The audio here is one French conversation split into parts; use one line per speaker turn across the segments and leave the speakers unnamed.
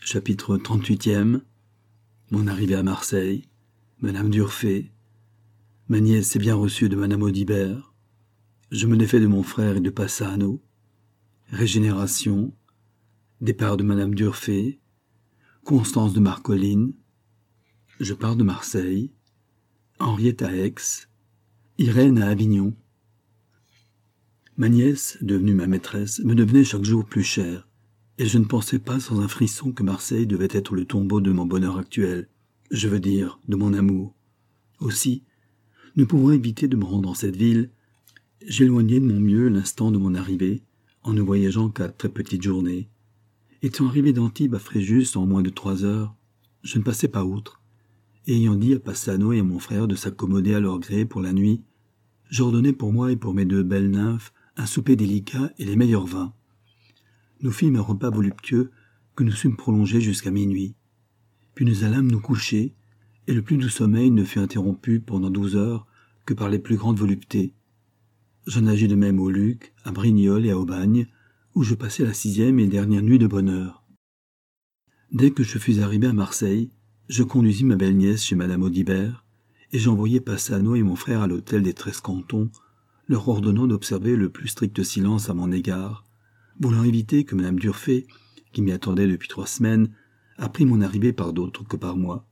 Chapitre 38e. Mon arrivée à Marseille. Madame d'Urfé. Ma nièce est bien reçue de Madame Audibert. Je me défais de mon frère et de Passano. Régénération. Départ de Madame d'Urfé. Constance de Marcolline. Je pars de Marseille. Henriette à Aix. Irène à Avignon. Ma nièce, devenue ma maîtresse, me devenait chaque jour plus chère, et je ne pensais pas sans un frisson que Marseille devait être le tombeau de mon bonheur actuel, je veux dire, de mon amour. Aussi, ne pouvant éviter de me rendre dans cette ville, j'éloignai de mon mieux l'instant de mon arrivée, en ne voyageant qu'à très petites journées. Étant arrivé d'Antibes à Fréjus en moins de 3 heures, je ne passais pas outre, et ayant dit à Passano et à mon frère de s'accommoder à leur gré pour la nuit, j'ordonnai pour moi et pour mes 2 belles nymphes un souper délicat et les meilleurs vins. Nous fîmes un repas voluptueux que nous sûmes prolonger jusqu'à minuit. Puis nous allâmes nous coucher, et le plus doux sommeil ne fut interrompu pendant 12 heures que par les plus grandes voluptés. J'en agis de même au Luc, à Brignoles et à Aubagne, où je passai la 6e et dernière nuit de bonheur. Dès que je fus arrivé à Marseille, je conduisis ma belle nièce chez Madame Audibert, et j'envoyai Passano et mon frère à l'hôtel des 13 cantons, leur ordonnant d'observer le plus strict silence à mon égard, voulant éviter que Madame d'Urfé, qui m'y attendait depuis 3 semaines, apprit mon arrivée par d'autres que par moi.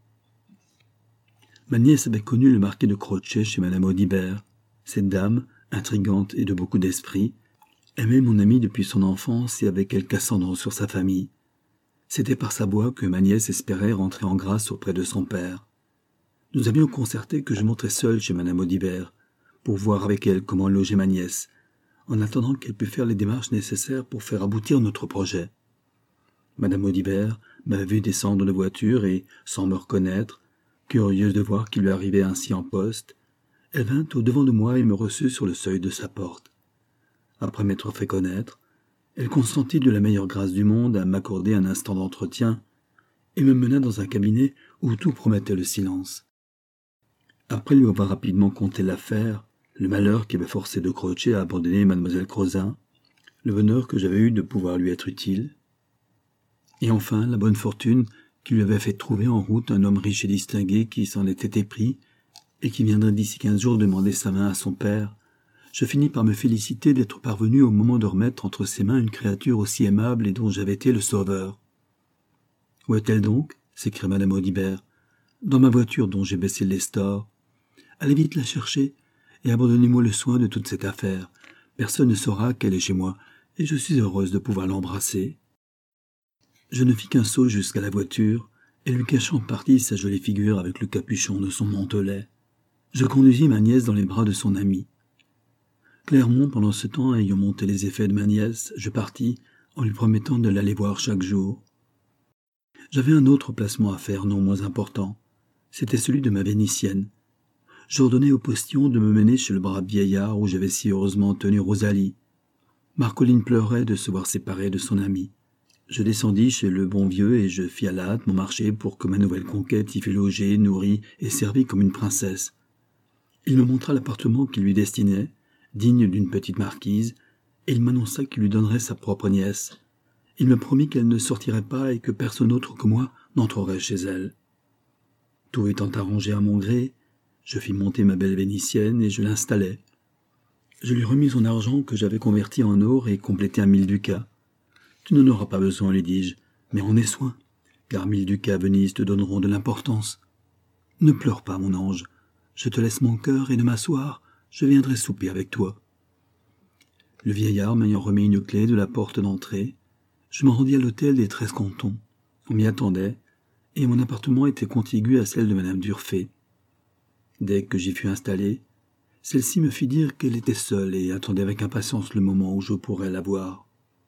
Ma nièce avait connu le marquis de Croce chez Madame Audibert. Cette dame, intrigante et de beaucoup d'esprit, aimait mon amie depuis son enfance et avait quelque ascendant sur sa famille. C'était par sa voix que ma nièce espérait rentrer en grâce auprès de son père. Nous avions concerté que je monterais seul chez Madame Audibert, pour voir avec elle comment loger ma nièce, en attendant qu'elle pût faire les démarches nécessaires pour faire aboutir notre projet. Madame Audibert m'avait vu descendre de voiture et, sans me reconnaître, curieuse de voir qu'il lui arrivait ainsi en poste, elle vint au-devant de moi et me reçut sur le seuil de sa porte. Après m'être fait connaître, elle consentit de la meilleure grâce du monde à m'accorder un instant d'entretien et me mena dans un cabinet où tout promettait le silence. Après lui avoir rapidement conté l'affaire, le malheur qui avait forcé de Croce à abandonner mademoiselle Crozin, le bonheur que j'avais eu de pouvoir lui être utile, et enfin la bonne fortune qui lui avait fait trouver en route un homme riche et distingué qui s'en était épris et qui viendrait d'ici 15 jours demander sa main à son père, je finis par me féliciter d'être parvenu au moment de remettre entre ses mains une créature aussi aimable et dont j'avais été le sauveur. « Où est-elle donc » s'écria Madame Audibert. « Dans ma voiture dont j'ai baissé les stores. Allez vite la chercher et abandonnez-moi le soin de toute cette affaire. Personne ne saura qu'elle est chez moi, et je suis heureuse de pouvoir l'embrasser. » Je ne fis qu'un saut jusqu'à la voiture, et lui cachant en partie sa jolie figure avec le capuchon de son mantelet, je conduisis ma nièce dans les bras de son ami. Clermont, pendant ce temps, ayant monté les effets de ma nièce, je partis, en lui promettant de l'aller voir chaque jour. J'avais un autre placement à faire, non moins important. C'était celui de ma Vénitienne. J'ordonnai au postillon de me mener chez le brave vieillard où j'avais si heureusement tenu Rosalie. Marcolline pleurait de se voir séparée de son amie. Je descendis chez le bon vieux et je fis à la hâte mon marché pour que ma nouvelle conquête y fût logée, nourrie et servie comme une princesse. Il me montra l'appartement qu'il lui destinait, digne d'une petite marquise, et il m'annonça qu'il lui donnerait sa propre nièce. Il me promit qu'elle ne sortirait pas et que personne autre que moi n'entrerait chez elle. Tout étant arrangé à mon gré, je fis monter ma belle Vénitienne et je l'installai. Je lui remis son argent que j'avais converti en or et complété à 1000 ducats. « Tu n'en auras pas besoin, lui dis-je, mais en aie soin, car 1000 ducats à Venise te donneront de l'importance. Ne pleure pas, mon ange, je te laisse mon cœur et de m'asseoir, je viendrai souper avec toi. » Le vieillard m'ayant remis une clé de la porte d'entrée, je me rendis à l'hôtel des 13 cantons. On m'y attendait, et mon appartement était contigu à celle de Madame d'Urfé. Dès que j'y fus installé, celle-ci me fit dire qu'elle était seule et attendait avec impatience le moment où je pourrais la voir.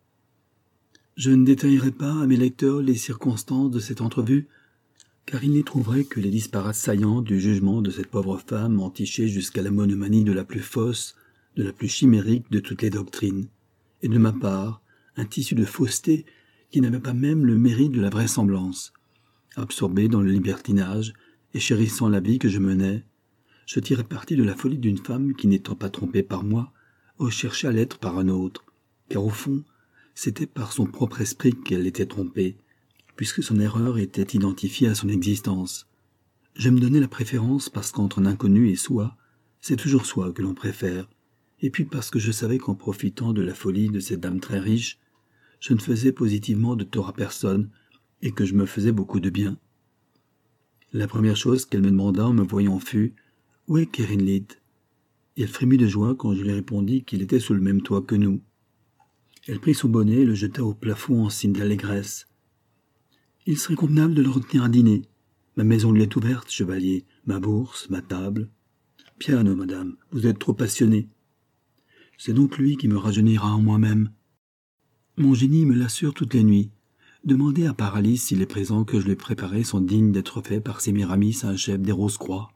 Je ne détaillerai pas à mes lecteurs les circonstances de cette entrevue, car ils n'y trouveraient que les disparates saillants du jugement de cette pauvre femme entichée jusqu'à la monomanie de la plus fausse, de la plus chimérique de toutes les doctrines, et de ma part, un tissu de fausseté qui n'avait pas même le mérite de la vraisemblance. Absorbé dans le libertinage et chérissant la vie que je menais, je tirais parti de la folie d'une femme qui, n'étant pas trompée par moi, cherchait à l'être par un autre, car au fond, c'était par son propre esprit qu'elle était trompée, puisque son erreur était identifiée à son existence. Je me donnais la préférence parce qu'entre un inconnu et soi, c'est toujours soi que l'on préfère, et puis parce que je savais qu'en profitant de la folie de cette dame très riche, je ne faisais positivement de tort à personne et que je me faisais beaucoup de bien. La première chose qu'elle me demanda en me voyant fut « Où est Kerinlit ?» Et elle frémit de joie quand je lui répondis qu'il était sous le même toit que nous. Elle prit son bonnet et le jeta au plafond en signe d'allégresse. « Il serait convenable de le retenir à dîner. Ma maison lui est ouverte, chevalier, ma bourse, ma table. »« Piano, madame, vous êtes trop passionné. »« C'est donc lui qui me rajeunira en moi-même. » Mon génie me l'assure toutes les nuits. Demandez à Paralis si les présents que je lui ai préparés sont dignes d'être faits par Sémiramis, un chef des Rose-Croix.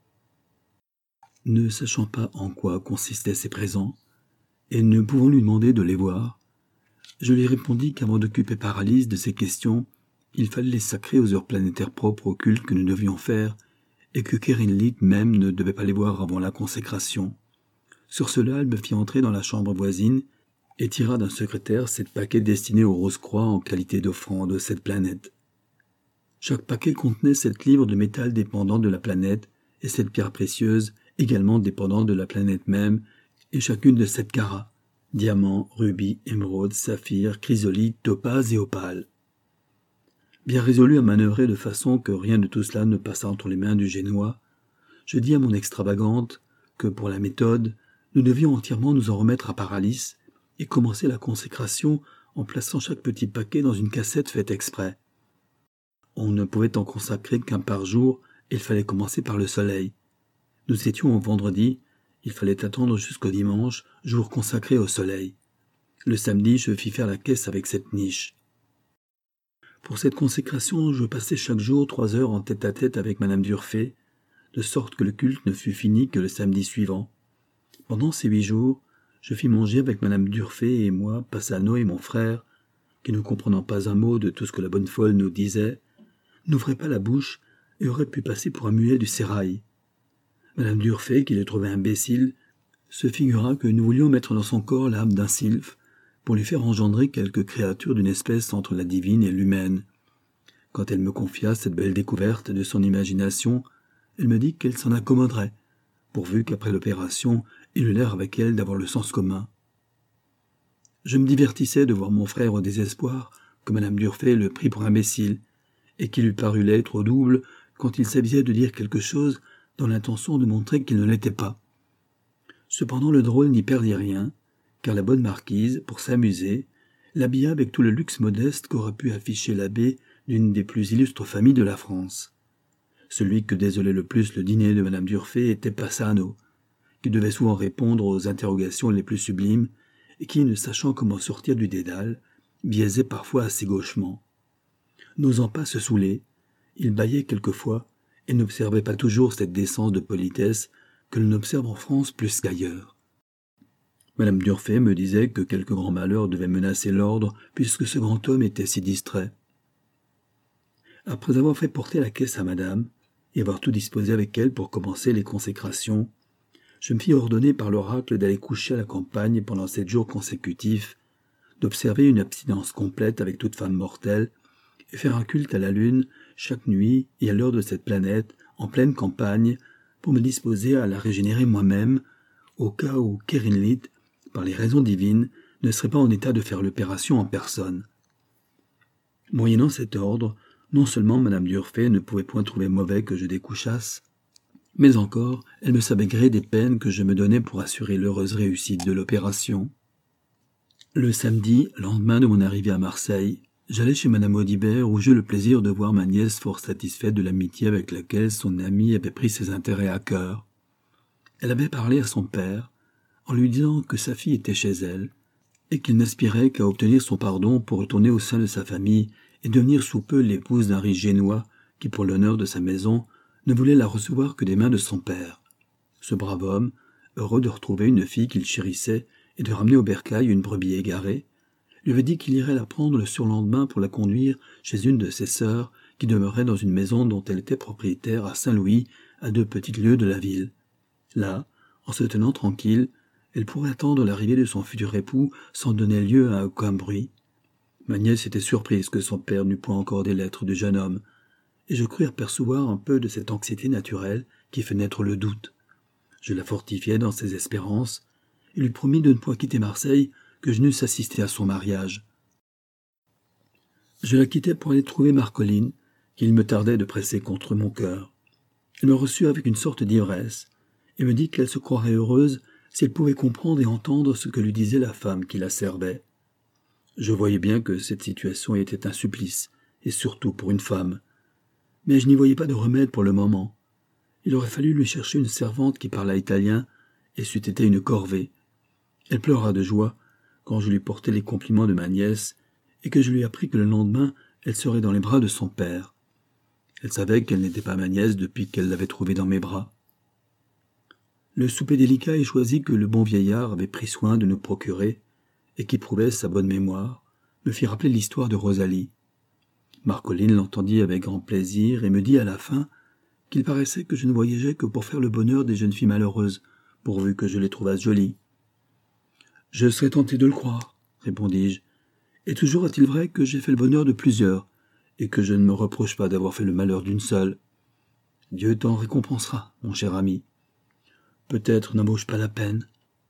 Ne sachant pas en quoi consistaient ces présents, et ne pouvant lui demander de les voir, je lui répondis qu'avant d'occuper Paralis de ces questions, il fallait les sacrer aux heures planétaires propres au culte que nous devions faire, et que Kerinlit même ne devait pas les voir avant la consécration. Sur cela, elle me fit entrer dans la chambre voisine et tira d'un secrétaire 7 paquets destinés aux Rose-Croix en qualité d'offrande de cette planète. Chaque paquet contenait 7 livres de métal dépendant de la planète et 7 pierres précieuses également dépendantes de la planète même, et chacune de 7 carats, diamants, rubis, émeraudes, saphirs, chrysolites, topazes et opales. Bien résolu à manœuvrer de façon que rien de tout cela ne passât entre les mains du Génois, je dis à mon extravagante que pour la méthode, nous devions entièrement nous en remettre à Paralis et commencer la consécration en plaçant chaque petit paquet dans une cassette faite exprès. On ne pouvait en consacrer qu'un par jour et il fallait commencer par le soleil. Nous étions au vendredi, il fallait attendre jusqu'au dimanche, jour consacré au soleil. Le samedi, je fis faire la caisse avec cette niche. Pour cette consécration, je passais chaque jour 3 heures en tête-à-tête avec madame d'Urfé, de sorte que le culte ne fut fini que le samedi suivant. Pendant ces 8 jours, je fis manger avec madame d'Urfé et moi, Passano et mon frère, qui ne comprenant pas un mot de tout ce que la bonne folle nous disait, n'ouvrait pas la bouche et aurait pu passer pour un muet du sérail. Madame d'Urfé, qui le trouvait imbécile, se figura que nous voulions mettre dans son corps l'âme d'un sylphe pour lui faire engendrer quelque créature d'une espèce entre la divine et l'humaine. Quand elle me confia cette belle découverte de son imagination, elle me dit qu'elle s'en accommoderait, pourvu qu'après l'opération, il eût l'air avec elle d'avoir le sens commun. Je me divertissais de voir mon frère au désespoir que madame d'Urfé le prit pour imbécile, et qu'il lui parut l'être au double quand il s'avisait de dire quelque chose dans l'intention de montrer qu'il ne l'était pas. Cependant le drôle n'y perdit rien, car la bonne marquise, pour s'amuser, l'habilla avec tout le luxe modeste qu'aurait pu afficher l'abbé d'une des plus illustres familles de la France. Celui que désolait le plus le dîner de madame d'Urfé était Passano, qui devait souvent répondre aux interrogations les plus sublimes, et qui, ne sachant comment sortir du dédale, biaisait parfois assez gauchement. N'osant pas se saouler, il bâillait quelquefois, et n'observait pas toujours cette décence de politesse que l'on observe en France plus qu'ailleurs. Madame d'Urfé me disait que quelque grand malheur devait menacer l'ordre puisque ce grand homme était si distrait. Après avoir fait porter la caisse à madame, et avoir tout disposé avec elle pour commencer les consécrations, je me fis ordonner par l'oracle d'aller coucher à la campagne pendant 7 jours consécutifs, d'observer une abstinence complète avec toute femme mortelle, et faire un culte à la lune chaque nuit et à l'heure de cette planète, en pleine campagne, pour me disposer à la régénérer moi-même, au cas où Kerinlit, par les raisons divines, ne serait pas en état de faire l'opération en personne. Moyennant cet ordre, non seulement madame d'Urfé ne pouvait point trouver mauvais que je découchasse, mais encore elle me savait gré des peines que je me donnais pour assurer l'heureuse réussite de l'opération. Le samedi, lendemain de mon arrivée à Marseille, j'allai chez madame Audibert où j'eus le plaisir de voir ma nièce fort satisfaite de l'amitié avec laquelle son amie avait pris ses intérêts à cœur. Elle avait parlé à son père, en lui disant que sa fille était chez elle, et qu'il n'aspirait qu'à obtenir son pardon pour retourner au sein de sa famille et devenir sous peu l'épouse d'un riche génois qui, pour l'honneur de sa maison, ne voulait la recevoir que des mains de son père. Ce brave homme, heureux de retrouver une fille qu'il chérissait et de ramener au bercail une brebis égarée, lui avait dit qu'il irait la prendre le surlendemain pour la conduire chez une de ses sœurs qui demeurait dans une maison dont elle était propriétaire à Saint-Louis, à 2 petites lieues de la ville. Là, en se tenant tranquille, elle pourrait attendre l'arrivée de son futur époux sans donner lieu à aucun bruit. Ma nièce était surprise que son père n'eût point encore des lettres du jeune homme, et je crus apercevoir un peu de cette anxiété naturelle qui fait naître le doute. Je la fortifiai dans ses espérances, et lui promis de ne point quitter Marseille que je n'eusse assisté à son mariage. Je la quittai pour aller trouver Marcolline, qu'il me tardait de presser contre mon cœur. Elle me reçut avec une sorte d'ivresse, et me dit qu'elle se croirait heureuse si elle pouvait comprendre et entendre ce que lui disait la femme qui la servait. Je voyais bien que cette situation était un supplice, et surtout pour une femme. Mais je n'y voyais pas de remède pour le moment. Il aurait fallu lui chercher une servante qui parlât italien, et c'eût été une corvée. Elle pleura de joie quand je lui portai les compliments de ma nièce, et que je lui appris que le lendemain, elle serait dans les bras de son père. Elle savait qu'elle n'était pas ma nièce depuis qu'elle l'avait trouvée dans mes bras. Le souper délicat et choisi que le bon vieillard avait pris soin de nous procurer, et qui prouvait sa bonne mémoire, me fit rappeler l'histoire de Rosalie. Marcolline l'entendit avec grand plaisir et me dit à la fin qu'il paraissait que je ne voyageais que pour faire le bonheur des jeunes filles malheureuses, pourvu que je les trouvasse jolies. « Je serais tenté de le croire, » répondis-je, « et toujours est-il vrai que j'ai fait le bonheur de plusieurs, et que je ne me reproche pas d'avoir fait le malheur d'une seule. Dieu t'en récompensera, mon cher ami. Peut-être n'en vaut-je pas la peine. »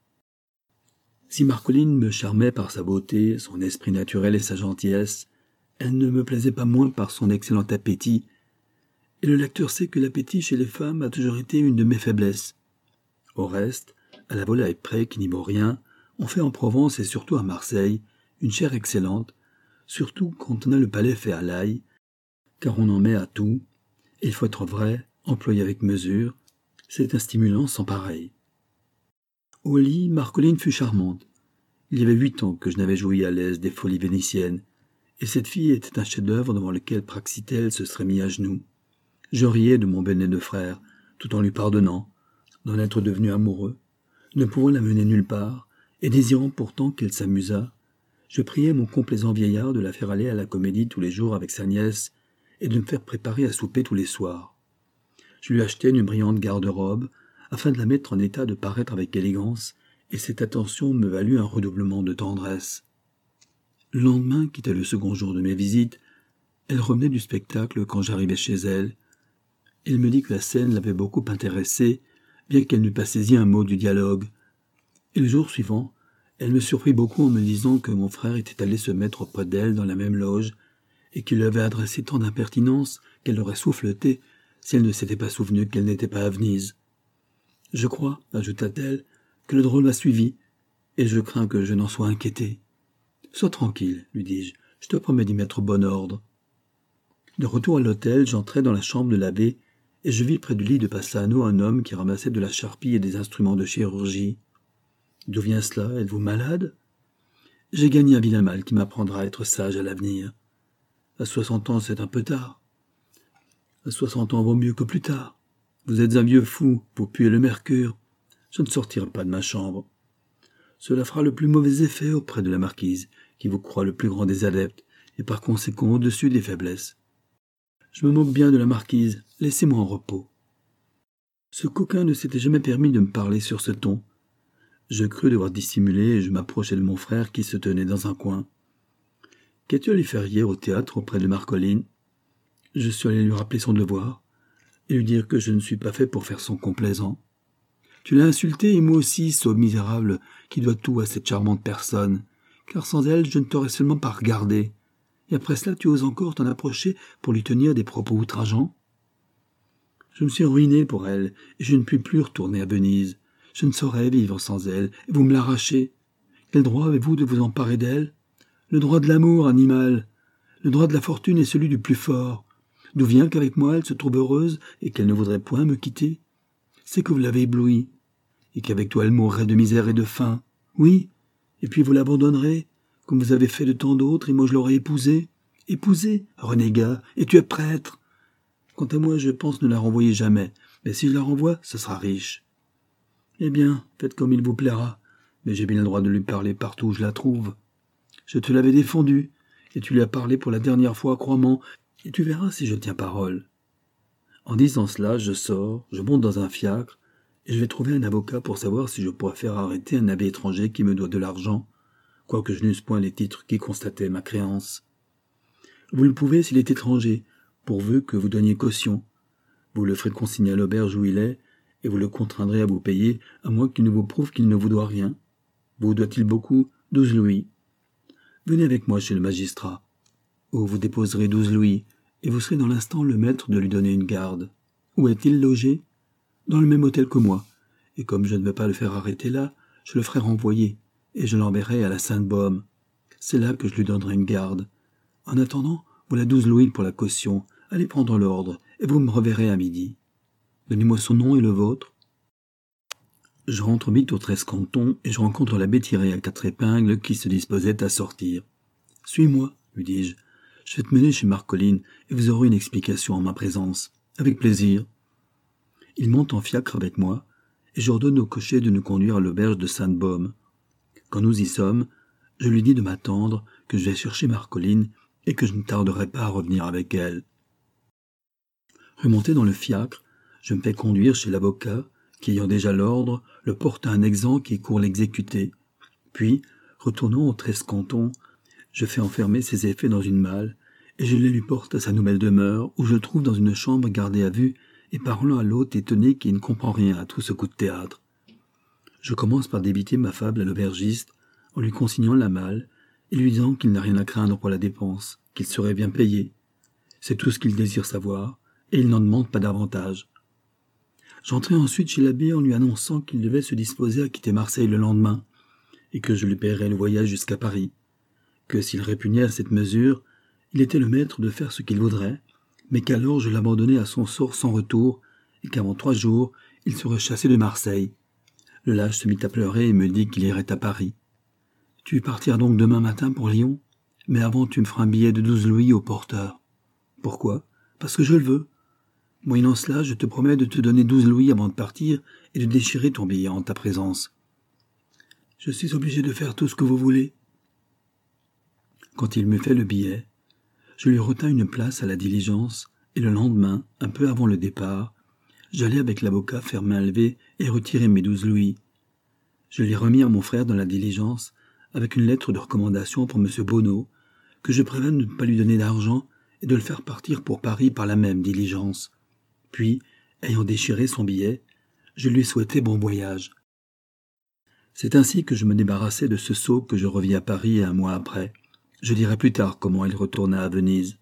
Si Marcolline me charmait par sa beauté, son esprit naturel et sa gentillesse, elle ne me plaisait pas moins par son excellent appétit, et le lecteur sait que l'appétit chez les femmes a toujours été une de mes faiblesses. Au reste, à la volaille près qui n'y vaut rien, on fait en Provence et surtout à Marseille une chair excellente, surtout quand on a le palais fait à l'ail, car on en met à tout, et il faut être vrai, employé avec mesure, c'est un stimulant sans pareil. Au lit, Marcolline fut charmante. Il y avait 8 ans que je n'avais joui à l'aise des folies vénitiennes, et cette fille était un chef-d'œuvre devant lequel Praxitèle se serait mis à genoux. Je riais de mon bennet de frère, tout en lui pardonnant, d'en être devenu amoureux, ne pouvant la mener nulle part, et désirant pourtant qu'elle s'amusât. Je priais mon complaisant vieillard de la faire aller à la comédie tous les jours avec sa nièce, et de me faire préparer à souper tous les soirs. Je lui achetai une brillante garde-robe, afin de la mettre en état de paraître avec élégance, et cette attention me valut un redoublement de tendresse. Le lendemain, qui était le second jour de mes visites, elle revenait du spectacle quand j'arrivai chez elle. Elle me dit que la scène l'avait beaucoup intéressée, bien qu'elle n'eût pas saisi un mot du dialogue. Et le jour suivant, elle me surprit beaucoup en me disant que mon frère était allé se mettre auprès d'elle dans la même loge, et qu'il lui avait adressé tant d'impertinence qu'elle aurait souffleté si elle ne s'était pas souvenue qu'elle n'était pas à Venise. « Je crois, ajouta-t-elle, que le drôle m'a suivi, et je crains que je n'en sois inquiété. »« Sois tranquille, lui dis-je, je te promets d'y mettre bon ordre. » De retour à l'hôtel, j'entrai dans la chambre de l'abbé, et je vis près du lit de Passano un homme qui ramassait de la charpie et des instruments de chirurgie. « D'où vient cela? Êtes-vous malade? » « J'ai gagné un vilain mal qui m'apprendra à être sage à l'avenir. À 60 ans, c'est un peu tard. À 60 ans, vaut mieux que plus tard. Vous êtes un vieux fou, vous puez le mercure. Je ne sortirai pas de ma chambre. Cela fera le plus mauvais effet auprès de la marquise, qui vous croit le plus grand des adeptes, et par conséquent au-dessus des faiblesses. Je me moque bien de la marquise, laissez-moi en repos. » Ce coquin ne s'était jamais permis de me parler sur ce ton. Je crus devoir dissimuler et je m'approchai de mon frère qui se tenait dans un coin. « Qu'as-tu allé faire hier au théâtre auprès de Marcolline ?» Je suis allé lui rappeler son devoir et lui dire que je ne suis pas fait pour faire son complaisant. « Tu l'as insulté et moi aussi, sot misérable, qui doit tout à cette charmante personne, car sans elle, je ne t'aurais seulement pas regardé. Et après cela, tu oses encore t'en approcher pour lui tenir des propos outrageants. Je me suis ruiné pour elle, et je ne puis plus retourner à Venise. Je ne saurais vivre sans elle, et vous me l'arrachez. Quel droit avez-vous de vous emparer d'elle? Le droit de l'amour, animal. Le droit de la fortune est celui du plus fort. D'où vient qu'avec moi elle se trouve heureuse et qu'elle ne voudrait point me quitter? C'est que vous l'avez éblouie, et qu'avec toi elle mourrait de misère et de faim. Oui, et puis vous l'abandonnerez, comme vous avez fait de tant d'autres, et moi je l'aurais épousée. Épousée, renégat, et tu es prêtre. Quant à moi, je pense ne la renvoyer jamais, mais si je la renvoie, ce sera riche. Eh bien, faites comme il vous plaira, mais j'ai bien le droit de lui parler partout où je la trouve. Je te l'avais défendu, et tu lui as parlé pour la dernière fois, crois-moi, et tu verras si je tiens parole. En disant cela, je sors, je monte dans un fiacre, et je vais trouver un avocat pour savoir si je pourrais faire arrêter un abbé étranger qui me doit de l'argent. quoique je n'eusse point les titres qui constataient ma créance. Vous le pouvez s'il est étranger, pourvu que vous donniez caution. Vous le ferez consigner à l'auberge où il est, et vous le contraindrez à vous payer, à moins qu'il ne vous prouve qu'il ne vous doit rien. Vous doit-il beaucoup? 12 louis. Venez avec moi chez le magistrat, où vous déposerez 12 louis, et vous serez dans l'instant le maître de lui donner une garde. Où est-il logé? Dans le même hôtel que moi, et comme je ne veux pas le faire arrêter là, je le ferai renvoyer, et je l'enverrai à la Sainte-Baume. C'est là que je lui donnerai une garde. En attendant, voilà 12 louis pour la caution. Allez prendre l'ordre, et vous me reverrez à midi. Donnez-moi son nom et le vôtre. Je rentre vite au 13 Canton, et je rencontre l'abbé tiré à 4 épingles qui se disposait à sortir. « Suis-moi, lui dis-je. Je vais te mener chez Marcolline, et vous aurez une explication en ma présence. Avec plaisir. » Il monte en fiacre avec moi, et j'ordonne au cocher de nous conduire à l'auberge de Sainte-Baume. Quand nous y sommes, je lui dis de m'attendre, que je vais chercher Marcolline, et que je ne tarderai pas à revenir avec elle. Remonté dans le fiacre, je me fais conduire chez l'avocat, qui ayant déjà l'ordre, le porte à un exempt qui court l'exécuter. Puis, retournant au 13 Canton, je fais enfermer ses effets dans une malle, et je les lui porte à sa nouvelle demeure, où je le trouve dans une chambre gardée à vue, et parlant à l'hôte étonné qui ne comprend rien à tout ce coup de théâtre. Je commence par débiter ma fable à l'aubergiste, en lui consignant la malle, et lui disant qu'il n'a rien à craindre pour la dépense, qu'il serait bien payé. C'est tout ce qu'il désire savoir, et il n'en demande pas davantage. J'entrai ensuite chez l'abbé en lui annonçant qu'il devait se disposer à quitter Marseille le lendemain, et que je lui paierais le voyage jusqu'à Paris, que s'il répugnait à cette mesure, il était le maître de faire ce qu'il voudrait, mais qu'alors je l'abandonnais à son sort sans retour, et qu'avant 3 jours, il serait chassé de Marseille. Le lâche se mit à pleurer et me dit qu'il irait à Paris. « Tu partiras donc demain matin pour Lyon, mais avant tu me feras un billet de 12 louis au porteur. »« Pourquoi ? Parce que je le veux. Moyennant cela, je te promets de te donner 12 louis avant de partir et de déchirer ton billet en ta présence. »« Je suis obligé de faire tout ce que vous voulez. » Quand il me fait le billet, je lui retins une place à la diligence, et le lendemain, un peu avant le départ, j'allai avec l'avocat faire main levée et retirer mes 12 louis. Je les remis à mon frère dans la diligence, avec une lettre de recommandation pour M. Bonneau, que je prévins de ne pas lui donner d'argent et de le faire partir pour Paris par la même diligence. Puis, ayant déchiré son billet, je lui souhaitai bon voyage. C'est ainsi que je me débarrassai de ce sot que je revis à Paris 1 mois après. Je dirai plus tard comment il retourna à Venise.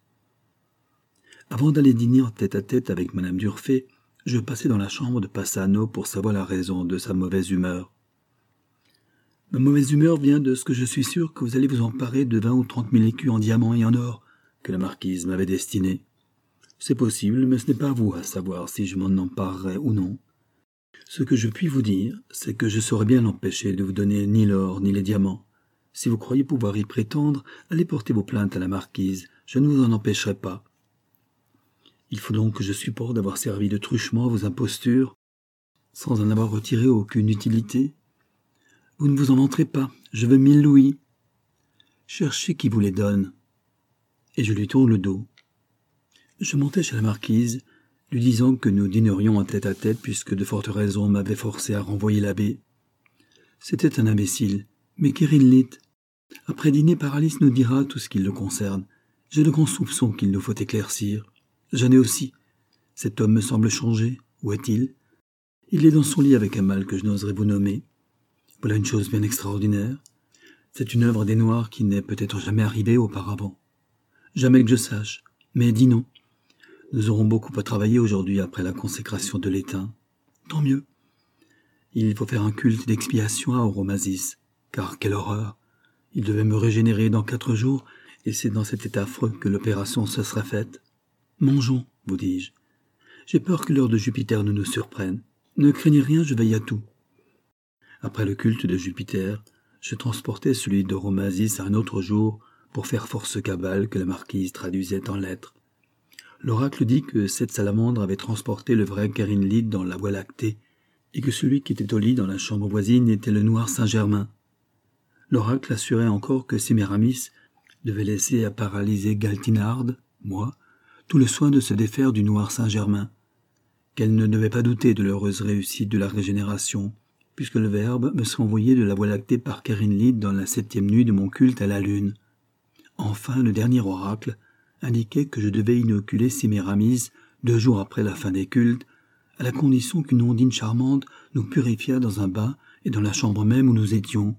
Avant d'aller dîner en tête-à-tête avec Madame Durfé, je passai dans la chambre de Passano pour savoir la raison de sa mauvaise humeur. « Ma mauvaise humeur vient de ce que je suis sûr que vous allez vous emparer de 20 ou 30 000 écus en diamants et en or que la marquise m'avait destiné. C'est possible, mais ce n'est pas à vous à savoir si je m'en emparerai ou non. Ce que je puis vous dire, c'est que je saurais bien l'empêcher de vous donner ni l'or ni les diamants. Si vous croyez pouvoir y prétendre, allez porter vos plaintes à la marquise, je ne vous en empêcherai pas. Il faut donc que je supporte d'avoir servi de truchement à vos impostures, sans en avoir retiré aucune utilité. Vous ne vous en vanterez pas, je veux 1000 louis. Cherchez qui vous les donne. » Et je lui tourne le dos. Je montai chez la marquise, lui disant que nous dînerions en tête-à-tête puisque de fortes raisons m'avaient forcé à renvoyer l'abbé. C'était un imbécile, mais qu'il l'est. Après dîner, Paralis nous dira tout ce qui le concerne. J'ai de grands soupçons qu'il nous faut éclaircir. J'en ai aussi. Cet homme me semble changé. Où est-il? Il est dans son lit avec un mal que je n'oserais vous nommer. Voilà une chose bien extraordinaire. C'est une œuvre des Noirs qui n'est peut-être jamais arrivée auparavant. Jamais que je sache. Mais dis non. Nous aurons beaucoup à travailler aujourd'hui après la consécration de l'étain. Tant mieux. Il faut faire un culte d'expiation à Oromasis, car quelle horreur. Il devait me régénérer dans 4 jours, et c'est dans cet état affreux que l'opération se sera faite. Mangeons, vous dis-je. J'ai peur que l'heure de Jupiter ne nous surprenne. Ne craignez rien, je veille à tout. Après le culte de Jupiter, je transportai celui d'Oromasis à un autre jour pour faire force cabale que la marquise traduisait en lettres. L'oracle dit que cette salamandre avait transporté le vrai Kerinlid dans la Voie lactée, et que celui qui était au lit dans la chambre voisine était le noir Saint-Germain. L'oracle assurait encore que Séméramis devait laisser à paralyser Galtinarde, moi, tout le soin de se défaire du noir Saint-Germain, qu'elle ne devait pas douter de l'heureuse réussite de la régénération, puisque le Verbe me serait envoyé de la Voie lactée par Kerinlid dans la 7e nuit de mon culte à la Lune. Enfin, le dernier oracle indiquait que je devais inoculer Sémiramis 2 jours après la fin des cultes, à la condition qu'une ondine charmante nous purifiât dans un bain et dans la chambre même où nous étions.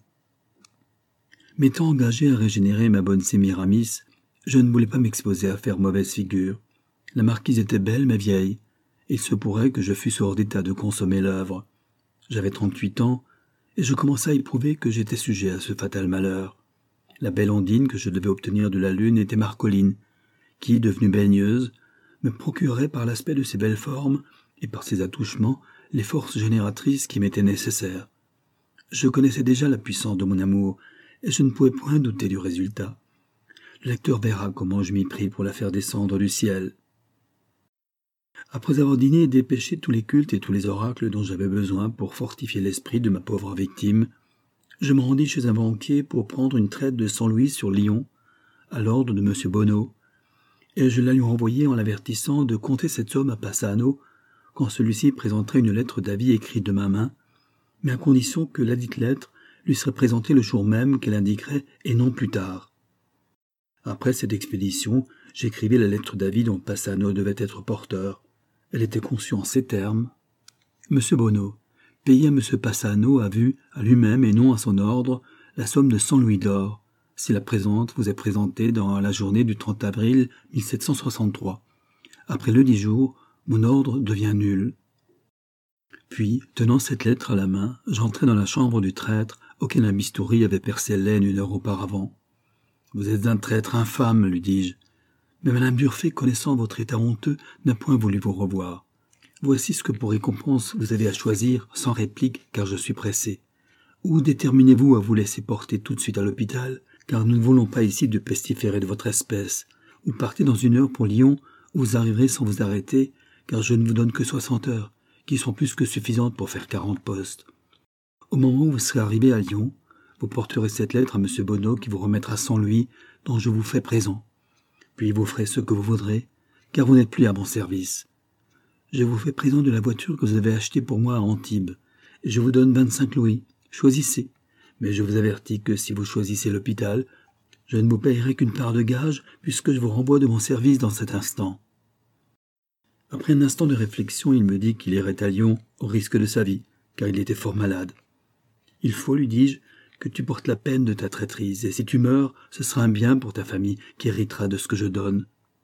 M'étant engagé à régénérer ma bonne Sémiramis, je ne voulais pas m'exposer à faire mauvaise figure. La marquise était belle mais vieille. Il se pourrait que je fusse hors d'état de consommer l'œuvre. J'avais 38 ans, et je commençais à éprouver que j'étais sujet à ce fatal malheur. La belle ondine que je devais obtenir de la lune était Marcoline, qui, devenue baigneuse, me procurait par l'aspect de ses belles formes et par ses attouchements les forces génératrices qui m'étaient nécessaires. Je connaissais déjà la puissance de mon amour, et je ne pouvais point douter du résultat. Le lecteur verra comment je m'y pris pour la faire descendre du ciel. Après avoir dîné et dépêché tous les cultes et tous les oracles dont j'avais besoin pour fortifier l'esprit de ma pauvre victime, je me rendis chez un banquier pour prendre une traite de 100 louis sur Lyon, à l'ordre de M. Bonneau, et je la lui envoyai en l'avertissant de compter cette somme à Passano quand celui-ci présenterait une lettre d'avis écrite de ma main, mais à condition que ladite lettre lui serait présentée le jour même qu'elle indiquerait et non plus tard. Après cette expédition, j'écrivis la lettre d'avis dont Passano devait être porteur. Elle était conçue en ces termes. M. Bonneau, payez à M. Passano à vue, à lui-même et non à son ordre, la somme de 100 louis d'or, si la présente vous est présentée dans la journée du 30 avril 1763. Après le 10 jours, mon ordre devient nul. Puis, tenant cette lettre à la main, j'entrai dans la chambre du traître auquel un bistouri avait percé l'aine 1 heure auparavant. « Vous êtes un traître infâme, lui dis-je. Mais Madame d'Urfé, connaissant votre état honteux, n'a point voulu vous revoir. Voici ce que pour récompense vous avez à choisir, sans réplique, car je suis pressé. Ou déterminez-vous à vous laisser porter tout de suite à l'hôpital, car nous ne voulons pas ici de pestiférés de votre espèce. Ou partez dans 1 heure pour Lyon, où vous arriverez sans vous arrêter, car je ne vous donne que 60 heures, qui sont plus que suffisantes pour faire 40 postes. Au moment où vous serez arrivé à Lyon, vous porterez cette lettre à M. Bonneau qui vous remettra 100 louis, dont je vous fais présent. Puis vous ferez ce que vous voudrez, car vous n'êtes plus à mon service. Je vous fais présent de la voiture que vous avez achetée pour moi à Antibes, et je vous donne 25 louis. Choisissez. Mais je vous avertis que si vous choisissez l'hôpital, je ne vous payerai qu'une part de gage, puisque je vous renvoie de mon service dans cet instant. Après un instant de réflexion, il me dit qu'il irait à Lyon au risque de sa vie, car il était fort malade. Il faut, lui dis-je, que tu portes la peine de ta traîtrise, et si tu meurs, ce sera un bien pour ta famille qui héritera de ce que je donne.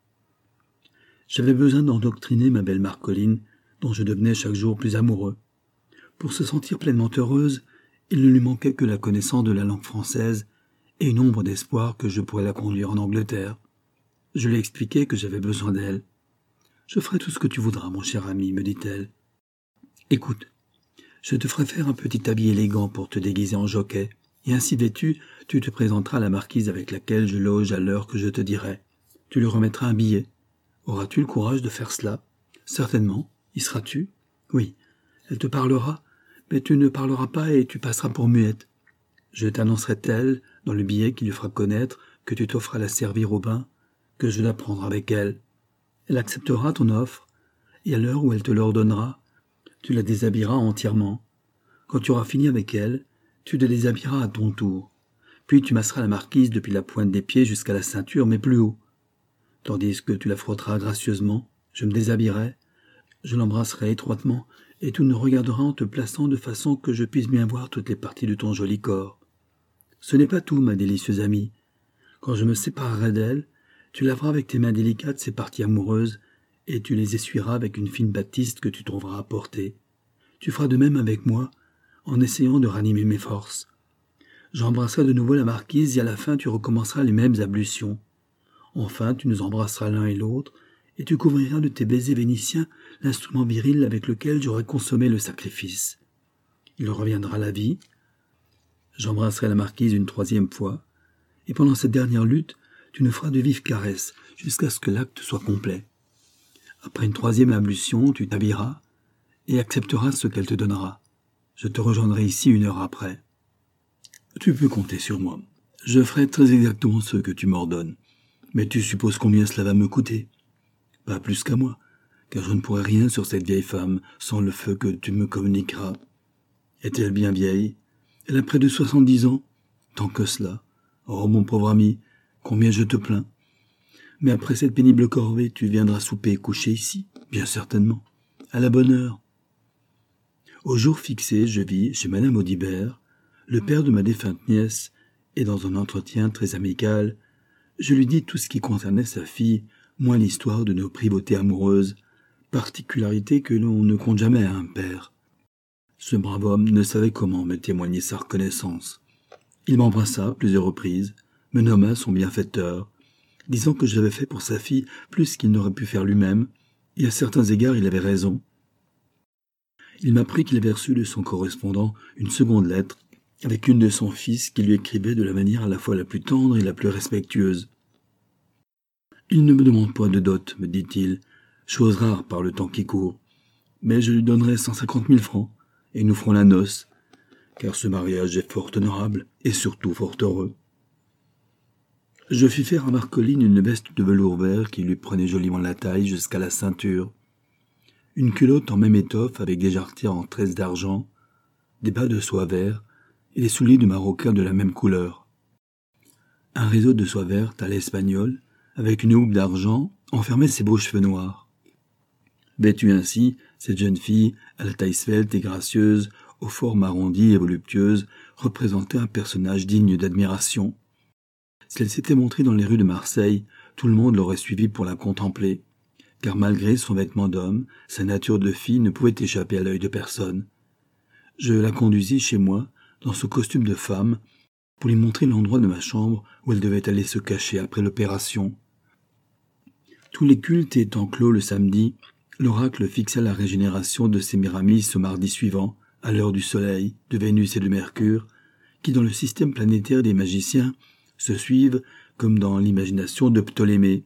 J'avais besoin d'endoctriner ma belle Marcoline, dont je devenais chaque jour plus amoureux. Pour se sentir pleinement heureuse, il ne lui manquait que la connaissance de la langue française et une ombre d'espoir que je pourrais la conduire en Angleterre. Je lui expliquai que j'avais besoin d'elle. « Je ferai tout ce que tu voudras, mon cher ami, me dit-elle. Écoute, je te ferai faire un petit habit élégant pour te déguiser en jockey, et ainsi vêtu, tu te présenteras à la marquise avec laquelle je loge à l'heure que je te dirai. Tu lui remettras un billet. Auras-tu le courage de faire cela? Certainement. Y seras-tu? Oui. Elle te parlera, mais tu ne parleras pas et tu passeras pour muette. Je t'annoncerai telle, dans le billet qui lui fera connaître que tu t'offres à la servir au bain, que je la prendrai avec elle. Elle acceptera ton offre, et à l'heure où elle te l'ordonnera, tu la déshabilleras entièrement. Quand tu auras fini avec elle, tu te déshabilleras à ton tour. Puis tu masseras la marquise depuis la pointe des pieds jusqu'à la ceinture, mais plus haut. Tandis que tu la frotteras gracieusement, je me déshabillerai, je l'embrasserai étroitement, et tu nous regarderas en te plaçant de façon que je puisse bien voir toutes les parties de ton joli corps. Ce n'est pas tout, ma délicieuse amie. Quand je me séparerai d'elle, tu laveras avec tes mains délicates ces parties amoureuses, et tu les essuieras avec une fine batiste que tu trouveras à porter. Tu feras de même avec moi, en essayant de ranimer mes forces. J'embrasserai de nouveau la marquise et à la fin tu recommenceras les mêmes ablutions. Enfin, tu nous embrasseras l'un et l'autre, et tu couvriras de tes baisers vénitiens l'instrument viril avec lequel j'aurai consommé le sacrifice. Il reviendra la vie. J'embrasserai la marquise une 3e fois, et pendant cette dernière lutte, tu nous feras de vives caresses jusqu'à ce que l'acte soit complet. Après une 3e ablution, tu t'habilleras et accepteras ce qu'elle te donnera. Je te rejoindrai ici 1 heure après. Tu peux compter sur moi. Je ferai très exactement ce que tu m'ordonnes. Mais tu supposes combien cela va me coûter? Pas plus qu'à moi, car je ne pourrai rien sur cette vieille femme sans le feu que tu me communiqueras. Est-elle bien vieille? Elle a près de 70 ans. Tant que cela. Oh, mon pauvre ami, combien je te plains. Mais après cette pénible corvée, tu viendras souper et coucher ici, bien certainement, à la bonne heure. Au jour fixé, je vis chez Madame Audibert, le père de ma défunte nièce, et dans un entretien très amical, je lui dis tout ce qui concernait sa fille, moins l'histoire de nos privautés amoureuses, particularité que l'on ne compte jamais à un père. Ce brave homme ne savait comment me témoigner sa reconnaissance. Il m'embrassa plusieurs reprises, me nomma son bienfaiteur, disant que j'avais fait pour sa fille plus qu'il n'aurait pu faire lui-même, et à certains égards il avait raison. Il m'apprit qu'il avait reçu de son correspondant une seconde lettre, avec une de son fils qui lui écrivait de la manière à la fois la plus tendre et la plus respectueuse. « Il ne me demande point de dot, me dit-il, chose rare par le temps qui court, mais je lui donnerai 150 000 francs, et nous ferons la noce, car ce mariage est fort honorable et surtout fort heureux. » Je fis faire à Marcolline une veste de velours vert qui lui prenait joliment la taille jusqu'à la ceinture, une culotte en même étoffe avec des jarretières en tresse d'argent, des bas de soie vert et des souliers de maroquin de la même couleur. Un réseau de soie verte à l'espagnol, avec une houppe d'argent, enfermait ses beaux cheveux noirs. Vêtue ainsi, cette jeune fille, à la taille svelte et gracieuse, aux formes arrondies et voluptueuses, représentait un personnage digne d'admiration. Si elle s'était montrée dans les rues de Marseille, tout le monde l'aurait suivie pour la contempler, car malgré son vêtement d'homme, sa nature de fille ne pouvait échapper à l'œil de personne. Je la conduisis chez moi, dans ce costume de femme, pour lui montrer l'endroit de ma chambre où elle devait aller se cacher après l'opération. Tous les cultes étant clos le samedi, l'oracle fixa la régénération de Sémiramis au mardi suivant, à l'heure du soleil, de Vénus et de Mercure, qui dans le système planétaire des magiciens se suivent comme dans l'imagination de Ptolémée.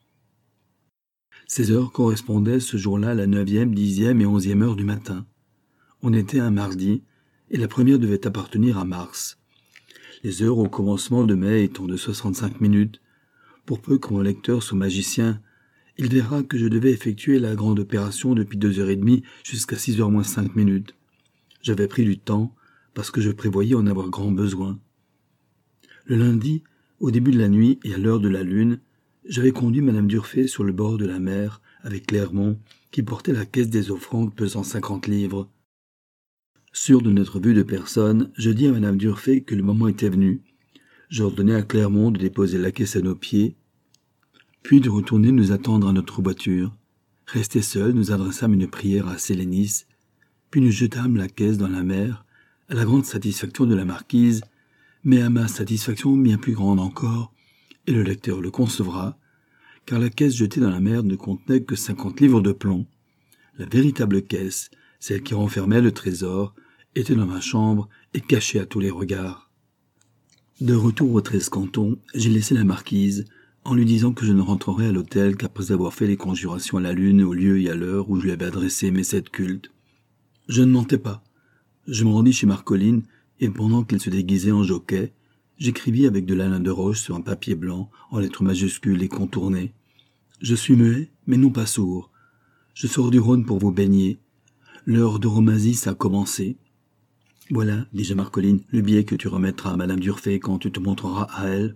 Ces heures correspondaient ce jour-là à la 9e, 10e et 11e heure du matin. On était un mardi, et la première devait appartenir à Mars. Les heures au commencement de mai étant de 65 minutes, pour peu que mon lecteur soit magicien, il verra que je devais effectuer la grande opération depuis 2h30 jusqu'à 6h moins 5 minutes. J'avais pris du temps, parce que je prévoyais en avoir grand besoin. Le lundi, au début de la nuit et à l'heure de la lune, j'avais conduit Madame d'Urfé sur le bord de la mer avec Clermont, qui portait la caisse des offrandes pesant 50 livres. Sûr de n'être vu de personne, je dis à Madame d'Urfé que le moment était venu. J'ordonnai à Clermont de déposer la caisse à nos pieds, puis de retourner nous attendre à notre voiture. Restés seuls, nous adressâmes une prière à Sélénis, puis nous jetâmes la caisse dans la mer, à la grande satisfaction de la marquise, mais à ma satisfaction bien plus grande encore, et le lecteur le concevra, car la caisse jetée dans la mer ne contenait que 50 livres de plomb. La véritable caisse, celle qui renfermait le trésor, était dans ma chambre et cachée à tous les regards. De retour au 13 cantons, j'ai laissé la marquise, en lui disant que je ne rentrerai à l'hôtel qu'après avoir fait les conjurations à la lune au lieu et à l'heure où je lui avais adressé mes 7 cultes. Je ne mentais pas. Je me rendis chez Marcolline, et pendant qu'elle se déguisait en jockey, j'écrivis avec de la lin de roche sur un papier blanc, en lettres majuscules et contournées. Je suis muet, mais non pas sourd. Je sors du Rhône pour vous baigner. L'heure de Romasis a commencé. Voilà, dis-je à Marcolline, le billet que tu remettras à Madame d'Urfé quand tu te montreras à elle.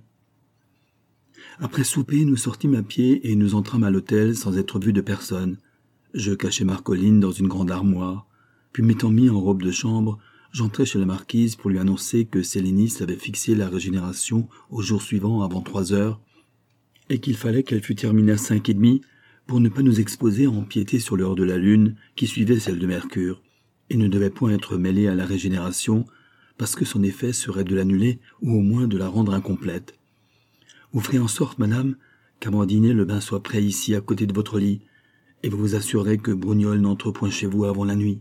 Après souper, nous sortîmes à pied et nous entrâmes à l'hôtel sans être vus de personne. Je cachai Marcolline dans une grande armoire, puis m'étant mis en robe de chambre, j'entrai chez la marquise pour lui annoncer que Sélénis avait fixé la régénération au jour suivant avant 3 heures, et qu'il fallait qu'elle fût terminée à 5h30 pour ne pas nous exposer à empiéter sur l'heure de la lune qui suivait celle de Mercure, et ne devait point être mêlée à la régénération, parce que son effet serait de l'annuler ou au moins de la rendre incomplète. Vous ferez en sorte, madame, qu'avant dîner le bain soit prêt ici à côté de votre lit, et vous vous assurez que Brogniol n'entre point chez vous avant la nuit.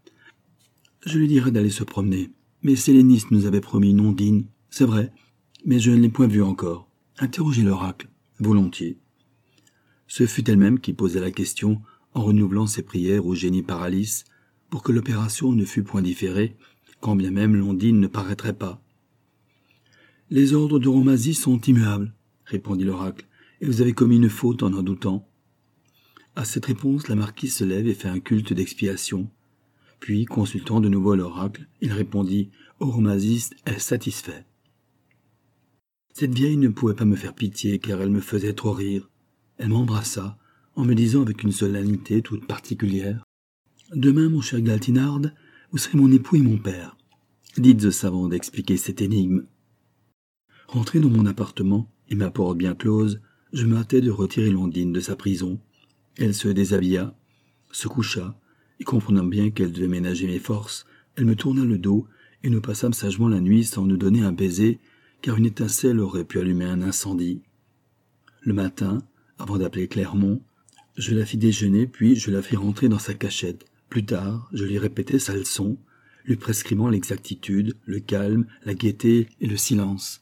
Je lui dirai d'aller se promener, mais Sélénis nous avait promis une ondine, c'est vrai, mais je ne l'ai point vue encore. Interrogez l'oracle, volontiers. Ce fut elle-même qui posa la question, en renouvelant ses prières au génie Paralis, pour que l'opération ne fût point différée, quand bien même l'ondine ne paraîtrait pas. « Les ordres de Romasie sont immuables, » répondit l'oracle, « et vous avez commis une faute en doutant. » À cette réponse, la marquise se lève et fait un culte d'expiation. Puis, consultant de nouveau l'oracle, il répondit « Oromasis est satisfait ». Cette vieille ne pouvait pas me faire pitié car elle me faisait trop rire. Elle m'embrassa en me disant avec une solennité toute particulière « Demain, mon cher Galtinard, vous serez mon époux et mon père. Dites au savant d'expliquer cette énigme. » Rentré dans mon appartement et ma porte bien close, je me hâtais de retirer Londine de sa prison. Elle se déshabilla, se coucha, et comprenant bien qu'elle devait ménager mes forces, elle me tourna le dos et nous passâmes sagement la nuit sans nous donner un baiser, car une étincelle aurait pu allumer un incendie. Le matin, avant d'appeler Clermont, je la fis déjeuner, puis je la fis rentrer dans sa cachette. Plus tard, je lui répétai sa leçon, lui prescrivant l'exactitude, le calme, la gaieté et le silence.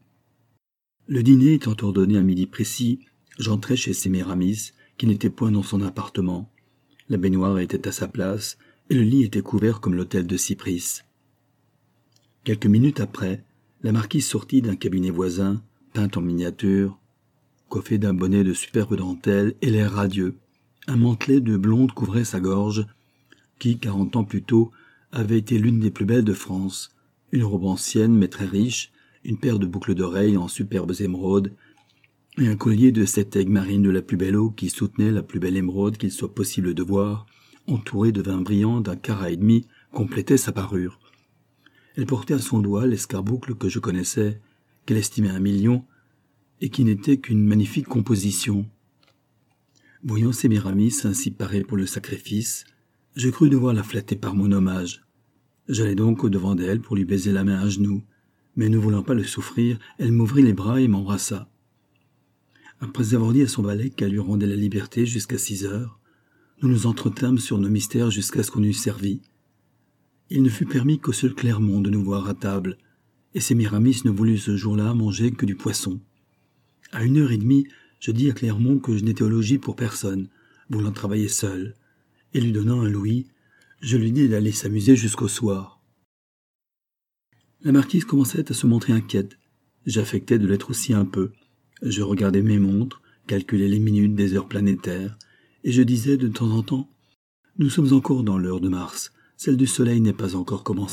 Le dîner étant ordonné à midi précis, j'entrai chez Sémiramis, qui n'était point dans son appartement. La baignoire était à sa place, et le lit était couvert comme l'hôtel de Cypris. Quelques minutes après, la marquise sortit d'un cabinet voisin, peint en miniature, coiffée d'un bonnet de superbe dentelle et l'air radieux. Un mantelet de blonde couvrait sa gorge, qui, 40 ans plus tôt, avait été l'une des plus belles de France. Une robe ancienne mais très riche, une paire de boucles d'oreilles en superbes émeraudes, et un collier de 7 aigues marines de la plus belle eau qui soutenait la plus belle émeraude qu'il soit possible de voir, entourée de vin brillant d'un quart et demi, complétait sa parure. Elle portait à son doigt l'escarboucle que je connaissais, qu'elle estimait 1 million, et qui n'était qu'une magnifique composition. Voyant Sémiramis ainsi parée pour le sacrifice, je crus devoir la flatter par mon hommage. J'allai donc au-devant d'elle pour lui baiser la main à genoux, mais ne voulant pas le souffrir, elle m'ouvrit les bras et m'embrassa. Après avoir dit à son valet qu'elle lui rendait la liberté jusqu'à 6 heures, nous nous entretînmes sur nos mystères jusqu'à ce qu'on eût servi. Il ne fut permis qu'au seul Clermont de nous voir à table, et Sémiramis ne voulut ce jour-là manger que du poisson. À 1h30, je dis à Clermont que je n'étais au logis pour personne, voulant travailler seul, et lui donnant un louis, je lui dis d'aller s'amuser jusqu'au soir. La marquise commençait à se montrer inquiète. J'affectais de l'être aussi un peu. Je regardais mes montres, calculais les minutes des heures planétaires, et je disais de temps en temps « Nous sommes encore dans l'heure de Mars, celle du soleil n'est pas encore commencée. »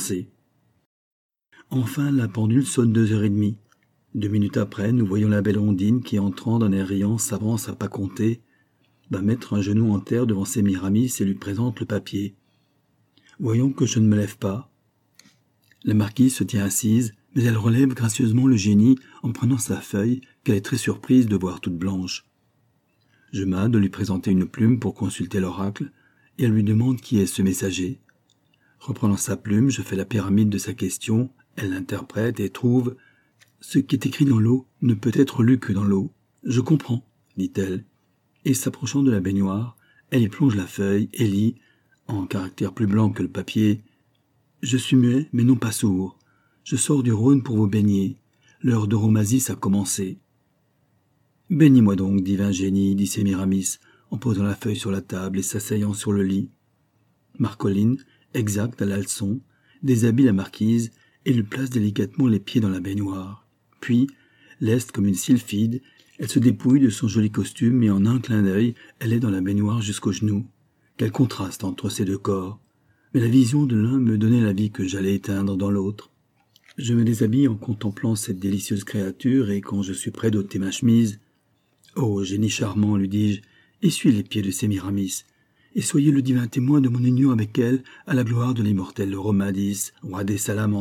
Enfin, la pendule sonne 2h30. 2 minutes après, nous voyons la belle Ondine qui, entrant d'un air riant, s'avance à pas compter, va mettre un genou en terre devant Sémiramis et lui présente le papier. Voyons que je ne me lève pas. La marquise se tient assise, mais elle relève gracieusement le génie en prenant sa feuille, qu'elle est très surprise de voir toute blanche. Je m'hâte de lui présenter une plume pour consulter l'oracle, et elle lui demande qui est ce messager. Reprenant sa plume, je fais la pyramide de sa question, elle l'interprète et trouve « Ce qui est écrit dans l'eau ne peut être lu que dans l'eau. Je comprends, dit-elle. » Et s'approchant de la baignoire, elle y plonge la feuille et lit, en caractères plus blancs que le papier, « Je suis muet, mais non pas sourd. Je sors du Rhône pour vous baigner. L'heure d'Oromasis a commencé. » « Baignez-moi donc, divin génie, dit Sémiramis, en posant la feuille sur la table et s'asseyant sur le lit. Marcolline, exacte à la leçon, déshabille la marquise et lui place délicatement les pieds dans la baignoire. Puis, leste comme une sylphide, elle se dépouille de son joli costume et en un clin d'œil, elle est dans la baignoire jusqu'aux genoux. Quel contraste entre ces deux corps! Mais la vision de l'un me donnait la vie que j'allais éteindre dans l'autre. Je me déshabille en contemplant cette délicieuse créature et quand je suis près d'ôter ma chemise, « Oh, génie charmant, lui dis-je, essuyez les pieds de Sémiramis, et soyez le divin témoin de mon union avec elle à la gloire de l'immortel Oromadis, roi des salamandres. »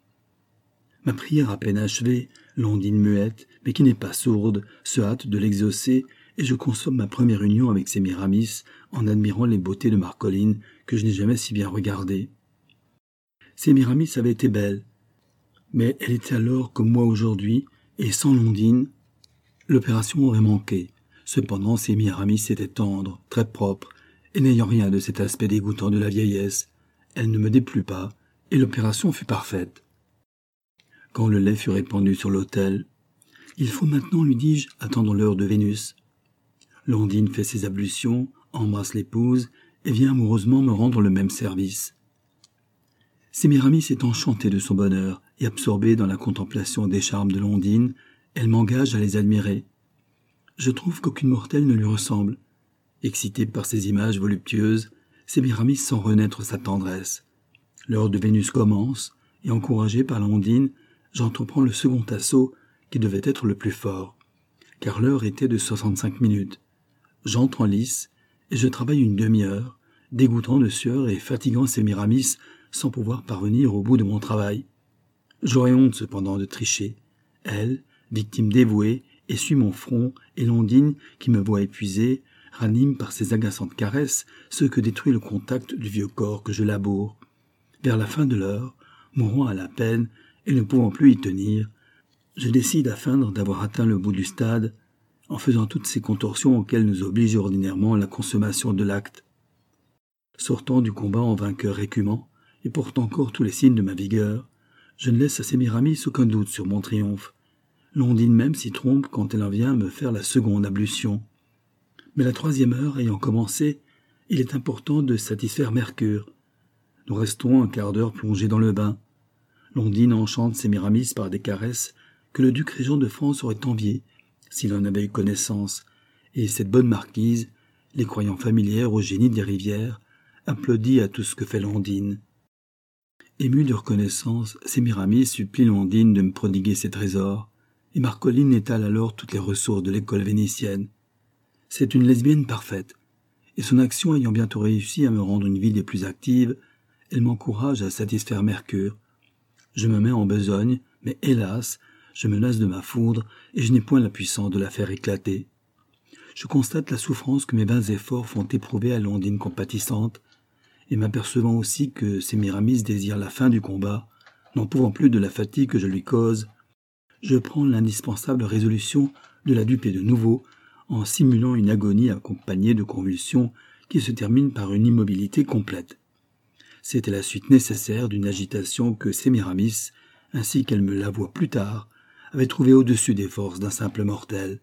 Ma prière à peine achevée, l'Ondine muette, mais qui n'est pas sourde, se hâte de l'exaucer, et je consomme ma première union avec Sémiramis en admirant les beautés de Marcolline que je n'ai jamais si bien regardées. Sémiramis avait été belle, mais elle était alors comme moi aujourd'hui, et sans l'Ondine, l'opération aurait manqué. Cependant, Sémiramis était tendre, très propre, et n'ayant rien de cet aspect dégoûtant de la vieillesse, elle ne me déplut pas, et l'opération fut parfaite. Quand le lait fut répandu sur l'autel, « Il faut maintenant, lui dis-je, attendre l'heure de Vénus. » L'Ondine fait ses ablutions, embrasse l'épouse, et vient amoureusement me rendre le même service. Sémiramis est enchantée de son bonheur, et absorbée dans la contemplation des charmes de l'Ondine, elle m'engage à les admirer. Je trouve qu'aucune mortelle ne lui ressemble. Excitée par ces images voluptueuses, Sémiramis sent renaître sa tendresse. L'heure de Vénus commence, et encouragé par l'ondine, j'entreprends le second assaut qui devait être le plus fort, car l'heure était de 65 minutes. J'entre en lice, et je travaille une demi-heure, dégoûtant de sueur et fatiguant Sémiramis sans pouvoir parvenir au bout de mon travail. J'aurais honte cependant de tricher. Elle, victime dévouée, essuie mon front, et l'ondine, qui me voit épuisé, ranime par ses agaçantes caresses ce que détruit le contact du vieux corps que je laboure. Vers la fin de l'heure, mourant à la peine et ne pouvant plus y tenir, je décide à feindre d'avoir atteint le bout du stade, en faisant toutes ces contorsions auxquelles nous oblige ordinairement la consommation de l'acte. Sortant du combat en vainqueur écumant, et portant encore tous les signes de ma vigueur, je ne laisse à Sémiramis aucun doute sur mon triomphe. L'ondine même s'y trompe quand elle en vient me faire la seconde ablution. Mais la troisième heure ayant commencé, il est important de satisfaire Mercure. Nous restons un quart d'heure plongés dans le bain. L'ondine enchante Sémiramis par des caresses que le duc régent de France aurait enviées s'il en avait eu connaissance, et cette bonne marquise, les croyant familière au génie des rivières, applaudit à tout ce que fait l'ondine. Ému de reconnaissance, Sémiramis supplie l'ondine de me prodiguer ses trésors, et Marcolline étale alors toutes les ressources de l'école vénitienne. C'est une lesbienne parfaite, et son action ayant bientôt réussi à me rendre une vie des plus actives, elle m'encourage à satisfaire Mercure. Je me mets en besogne, mais hélas, je me lasse de ma foudre, et je n'ai point la puissance de la faire éclater. Je constate la souffrance que mes vains efforts font éprouver à l'ondine compatissante, et m'apercevant aussi que Sémiramis désire la fin du combat, n'en pouvant plus de la fatigue que je lui cause, je prends l'indispensable résolution de la duper de nouveau, en simulant une agonie accompagnée de convulsions qui se termine par une immobilité complète. C'était la suite nécessaire d'une agitation que Sémiramis, ainsi qu'elle me l'avoua plus tard, avait trouvée au-dessus des forces d'un simple mortel.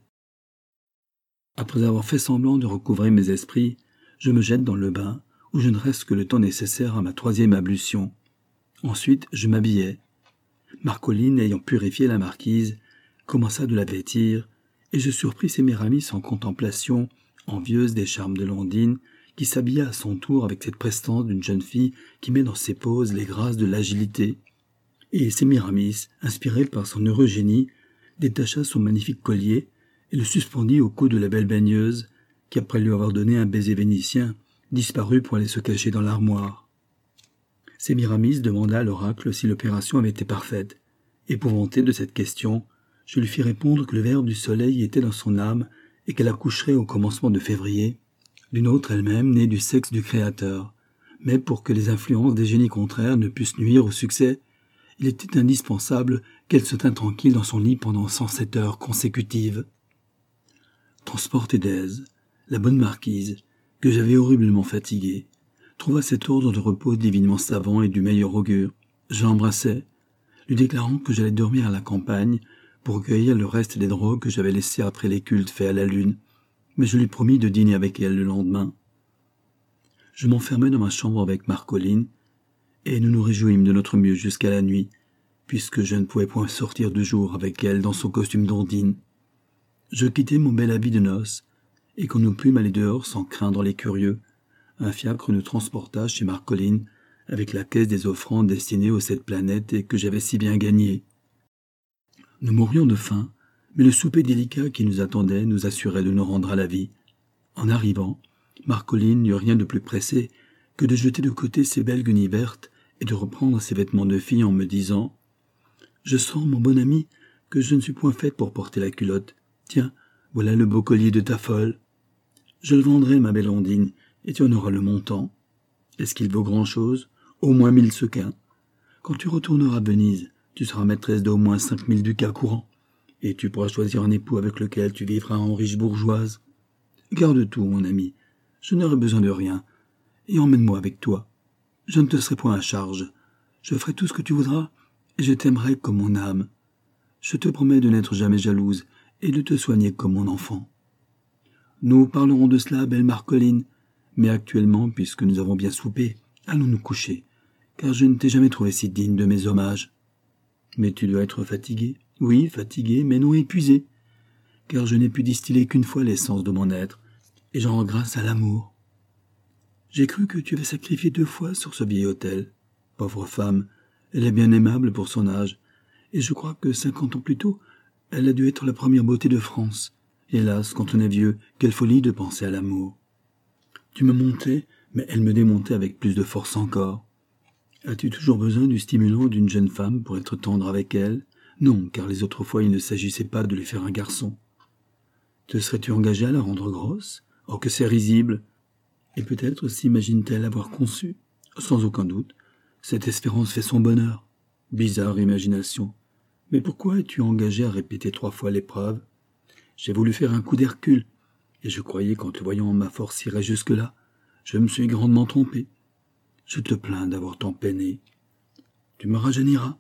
Après avoir fait semblant de recouvrer mes esprits, je me jette dans le bain, où je ne reste que le temps nécessaire à ma troisième ablution. Ensuite, je m'habillai. Marcolline, ayant purifié la marquise, commença de la vêtir, et je surpris Sémiramis en contemplation, envieuse des charmes de l'ondine, qui s'habilla à son tour avec cette prestance d'une jeune fille qui met dans ses poses les grâces de l'agilité. Et Sémiramis, inspiré par son heureux génie, détacha son magnifique collier et le suspendit au cou de la belle baigneuse, qui, après lui avoir donné un baiser vénitien, disparut pour aller se cacher dans l'armoire. Sémiramis demanda à l'oracle si l'opération avait été parfaite. Épouvanté de cette question, je lui fis répondre que le verbe du soleil était dans son âme et qu'elle accoucherait au commencement de février, d'une autre elle-même née du sexe du Créateur. Mais pour que les influences des génies contraires ne puissent nuire au succès, il était indispensable qu'elle se tînt tranquille dans son lit pendant 107 heures consécutives. Transportée d'aise, la bonne marquise, que j'avais horriblement fatiguée, trouva cet ordre de repos divinement savant et du meilleur augure. Je l'embrassai, lui déclarant que j'allais dormir à la campagne pour recueillir le reste des drogues que j'avais laissés après les cultes faits à la lune, mais je lui promis de dîner avec elle le lendemain. Je m'enfermai dans ma chambre avec Marcolline, et nous nous réjouîmes de notre mieux jusqu'à la nuit, puisque je ne pouvais point sortir de jour avec elle dans son costume d'ondine. Je quittai mon bel habit de noces, et quand nous pûmes aller dehors sans craindre les curieux, un fiacre nous transporta chez Marcolline avec la caisse des offrandes destinées aux 7 planètes et que j'avais si bien gagnées. Nous mourions de faim, mais le souper délicat qui nous attendait nous assurait de nous rendre à la vie. En arrivant, Marcolline n'eut rien de plus pressé que de jeter de côté ses belles guenilles vertes et de reprendre ses vêtements de fille en me disant « Je sens, mon bon ami, que je ne suis point faite pour porter la culotte. Tiens, voilà le beau collier de ta folle. Je le vendrai, ma belle Ondine, et tu en auras le montant. Est-ce qu'il vaut grand-chose? Au moins 1000 sequins. Quand tu retourneras à Venise, tu seras maîtresse d'au moins 5000 ducats courants, et tu pourras choisir un époux avec lequel tu vivras en riche bourgeoise. Garde tout, mon ami, je n'aurai besoin de rien, et emmène-moi avec toi. Je ne te serai point à charge. Je ferai tout ce que tu voudras, et je t'aimerai comme mon âme. Je te promets de n'être jamais jalouse, et de te soigner comme mon enfant. Nous parlerons de cela, belle Marcolline, mais actuellement, puisque nous avons bien soupé, allons nous coucher, car je ne t'ai jamais trouvé si digne de mes hommages. Mais tu dois être fatigué. Oui, fatigué, mais non épuisé, car je n'ai pu distiller qu'une fois l'essence de mon être, et j'en rends grâce à l'amour. J'ai cru que tu avais sacrifié 2 fois sur ce vieil autel. Pauvre femme, elle est bien aimable pour son âge, et je crois que 50 ans plus tôt, elle a dû être la première beauté de France. Hélas, quand on est vieux, quelle folie de penser à l'amour. Tu me montais, mais elle me démontait avec plus de force encore. As-tu toujours besoin du stimulant d'une jeune femme pour être tendre avec elle? Non, car les autres fois il ne s'agissait pas de lui faire un garçon. Te serais-tu engagé à la rendre grosse? Oh, que c'est risible! Et peut-être s'imagine-t-elle avoir conçu? Sans aucun doute. Cette espérance fait son bonheur. Bizarre imagination. Mais pourquoi es-tu engagé à répéter 3 fois l'épreuve? J'ai voulu faire un coup d'Hercule, et je croyais qu'en te voyant ma force irait jusque-là. Je me suis grandement trompé. Je te plains d'avoir tant peiné. Tu me rajeuniras.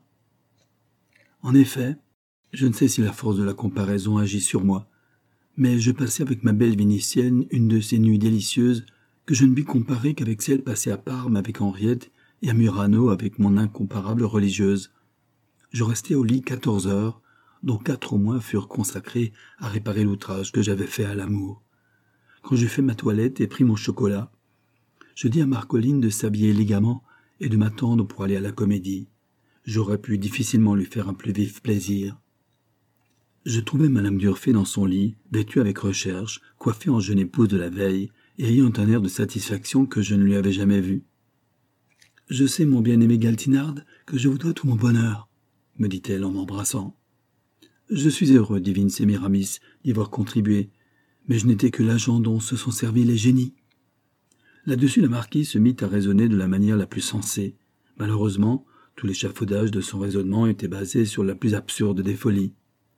En effet, je ne sais si la force de la comparaison agit sur moi, mais je passais avec ma belle Vénitienne une de ces nuits délicieuses que je ne puis comparer qu'avec celles passées à Parme avec Henriette et à Murano avec mon incomparable religieuse. Je restai au lit 14 heures, dont 4 au moins furent consacrés à réparer l'outrage que j'avais fait à l'amour. Quand j'eus fait ma toilette et pris mon chocolat, je dis à Marcoline de s'habiller élégamment et de m'attendre pour aller à la comédie. J'aurais pu difficilement lui faire un plus vif plaisir. Je trouvai Madame Durfé dans son lit, vêtue avec recherche, coiffée en jeune épouse de la veille, et ayant un air de satisfaction que je ne lui avais jamais vu. « Je sais, mon bien-aimé Galtinard, que je vous dois tout mon bonheur, » me dit-elle en m'embrassant. « Je suis heureux, divine Sémiramis, d'y avoir contribué, mais je n'étais que l'agent dont se sont servis les génies. » Là-dessus, la marquise se mit à raisonner de la manière la plus sensée. Malheureusement, tout l'échafaudage de son raisonnement était basé sur la plus absurde des folies.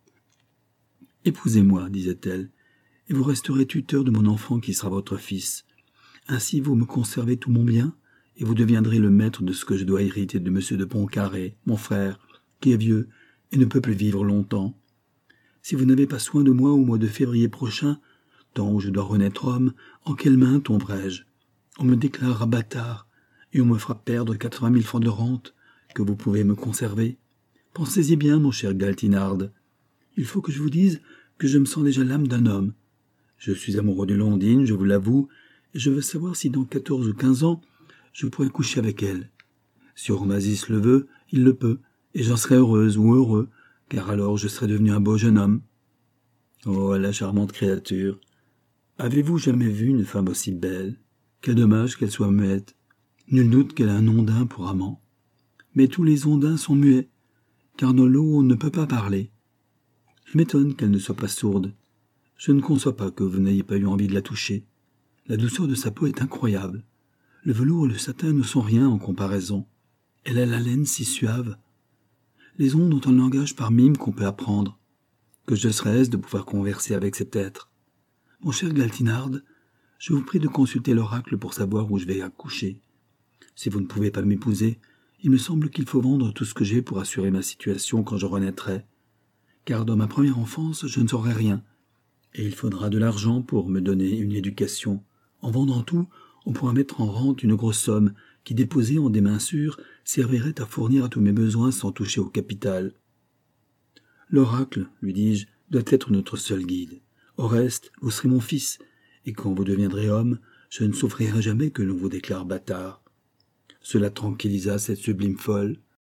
« Épousez-moi, disait-elle, et vous resterez tuteur de mon enfant qui sera votre fils. Ainsi vous me conservez tout mon bien, et vous deviendrez le maître de ce que je dois hériter de M. de Pontcarré, mon frère, qui est vieux et ne peut plus vivre longtemps. Si vous n'avez pas soin de moi au mois de février prochain, temps où je dois renaître homme, en quelle main tomberai-je? On me déclarera bâtard, et on me fera perdre 80 000 francs de rente, que vous pouvez me conserver. Pensez-y bien, mon cher Galtinard. Il faut que je vous dise que je me sens déjà l'âme d'un homme. Je suis amoureux de Blondine, je vous l'avoue, et je veux savoir si dans 14 ou 15 ans, je pourrai coucher avec elle. Si Ormasis le veut, il le peut, et j'en serai heureuse ou heureux, car alors je serai devenu un beau jeune homme. Oh, la charmante créature! Avez-vous jamais vu une femme aussi belle? Quel dommage qu'elle soit muette. Nul doute qu'elle a un ondin pour amant. Mais tous les ondins sont muets, car dans l'eau on ne peut pas parler. Je m'étonne qu'elle ne soit pas sourde. Je ne conçois pas que vous n'ayez pas eu envie de la toucher. La douceur de sa peau est incroyable. Le velours et le satin ne sont rien en comparaison. Elle a la laine si suave. Les ondes ont un langage par mime qu'on peut apprendre. Que je serais aise de pouvoir converser avec cet être. Mon cher Galtinard, je vous prie de consulter l'oracle pour savoir où je vais accoucher. Si vous ne pouvez pas m'épouser, il me semble qu'il faut vendre tout ce que j'ai pour assurer ma situation quand je renaîtrai. Car dans ma première enfance, je ne saurai rien, et il faudra de l'argent pour me donner une éducation. En vendant tout, on pourra mettre en rente une grosse somme qui, déposée en des mains sûres, servirait à fournir à tous mes besoins sans toucher au capital. L'oracle, lui dis-je, doit être notre seul guide. Au reste, vous serez mon fils, et quand vous deviendrez homme, je ne souffrirai jamais que l'on vous déclare bâtard. Cela tranquillisa cette sublime folle.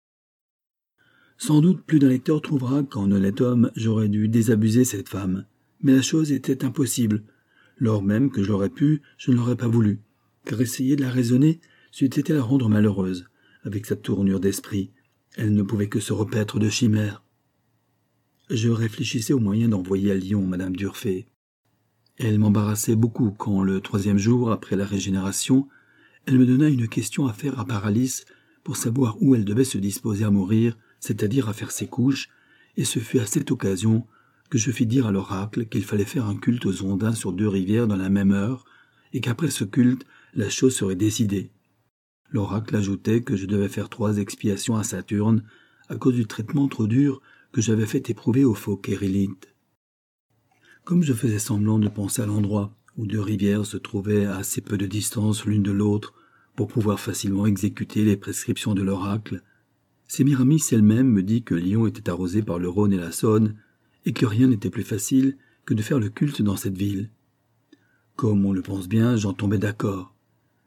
Sans doute plus d'un lecteur trouvera qu'en honnête homme, j'aurais dû désabuser cette femme. Mais la chose était impossible. Lors même que je l'aurais pu, je ne l'aurais pas voulu. Car essayer de la raisonner, c'eût été la rendre malheureuse. Avec sa tournure d'esprit, elle ne pouvait que se repaître de chimères. Je réfléchissais au moyen d'envoyer à Lyon Madame Durfé. Elle m'embarrassait beaucoup quand, le 3e jour après la régénération, elle me donna une question à faire à Paralis pour savoir où elle devait se disposer à mourir, c'est-à-dire à faire ses couches, et ce fut à cette occasion que je fis dire à l'oracle qu'il fallait faire un culte aux ondins sur 2 rivières dans la même heure, et qu'après ce culte, la chose serait décidée. L'oracle ajoutait que je devais faire 3 expiations à Saturne, à cause du traitement trop dur que j'avais fait éprouver au faux Kérillite. Comme je faisais semblant de penser à l'endroit où 2 rivières se trouvaient à assez peu de distance l'une de l'autre pour pouvoir facilement exécuter les prescriptions de l'oracle, Sémiramis elle-même me dit que Lyon était arrosé par le Rhône et la Saône, et que rien n'était plus facile que de faire le culte dans cette ville. Comme on le pense bien, j'en tombais d'accord.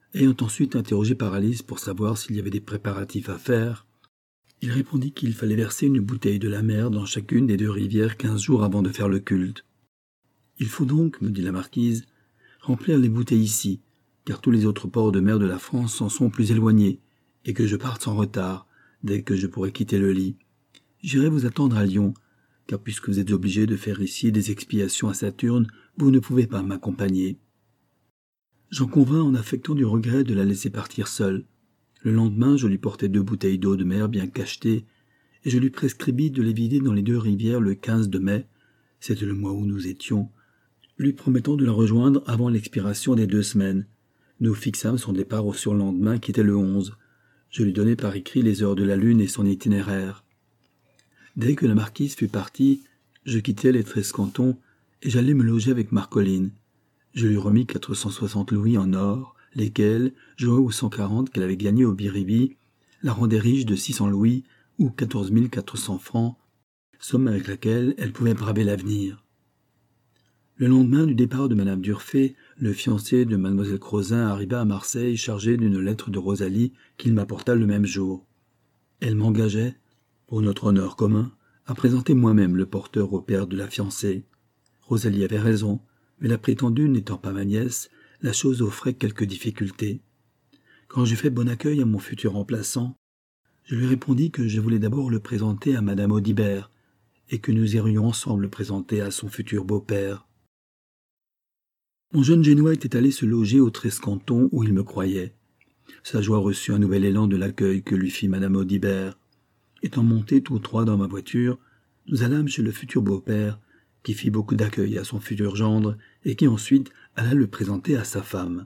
Ayant ensuite interrogé Paralis pour savoir s'il y avait des préparatifs à faire, il répondit qu'il fallait verser une bouteille de la mer dans chacune des 2 rivières 15 jours avant de faire le culte. « Il faut donc, me dit la marquise, remplir les bouteilles ici, car tous les autres ports de mer de la France en sont plus éloignés, et que je parte sans retard, dès que je pourrai quitter le lit. J'irai vous attendre à Lyon, car puisque vous êtes obligé de faire ici des expiations à Saturne, vous ne pouvez pas m'accompagner. » J'en convins en affectant du regret de la laisser partir seule. Le lendemain, je lui portai 2 bouteilles d'eau de mer bien cachetées, et je lui prescribis de les vider dans les 2 rivières le 15 de mai, c'était le mois où nous étions, lui promettant de la rejoindre avant l'expiration des 2 semaines. Nous fixâmes son départ au surlendemain, qui était le 11. Je lui donnai par écrit les heures de la lune et son itinéraire. Dès que la marquise fut partie, je quittai les 13 cantons et j'allai me loger avec Marcolline. Je lui remis 460 louis en or, lesquels, joints aux 140 qu'elle avait gagnés au Biribi, la rendaient riche de 600 louis ou 14 400 francs, somme avec laquelle elle pouvait braver l'avenir. Le lendemain du départ de Madame d'Urfé, le fiancé de Mademoiselle Crozin arriva à Marseille chargé d'une lettre de Rosalie qu'il m'apporta le même jour. Elle m'engageait, pour notre honneur commun, à présenter moi-même le porteur au père de la fiancée. Rosalie avait raison, mais la prétendue n'étant pas ma nièce, la chose offrait quelques difficultés. Quand j'eus fait bon accueil à mon futur remplaçant, je lui répondis que je voulais d'abord le présenter à Madame Audibert, et que nous irions ensemble le présenter à son futur beau-père. Mon jeune Génois était allé se loger au 13 cantons où il me croyait. Sa joie reçut un nouvel élan de l'accueil que lui fit Madame Audibert. Étant montés tous 3 dans ma voiture, nous allâmes chez le futur beau-père, qui fit beaucoup d'accueil à son futur gendre et qui ensuite alla le présenter à sa femme.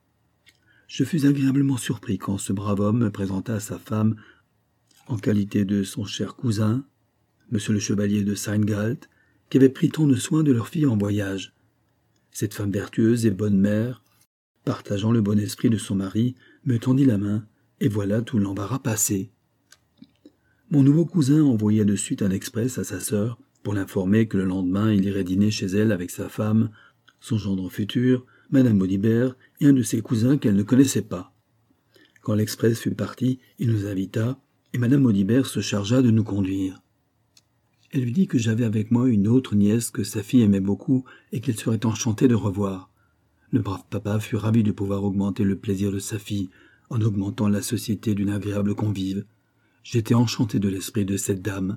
Je fus agréablement surpris quand ce brave homme me présenta à sa femme en qualité de son cher cousin, monsieur le chevalier de Seingalt, qui avait pris tant de soin de leur fille en voyage. Cette femme vertueuse et bonne mère, partageant le bon esprit de son mari, me tendit la main, et voilà tout l'embarras passé. Mon nouveau cousin envoya de suite un express à sa sœur pour l'informer que le lendemain il irait dîner chez elle avec sa femme, son gendre futur, Madame Audibert et un de ses cousins qu'elle ne connaissait pas. Quand l'express fut parti, il nous invita, et Madame Audibert se chargea de nous conduire. Elle lui dit que j'avais avec moi une autre nièce que sa fille aimait beaucoup et qu'elle serait enchantée de revoir. Le brave papa fut ravi de pouvoir augmenter le plaisir de sa fille en augmentant la société d'une agréable convive. J'étais enchanté de l'esprit de cette dame.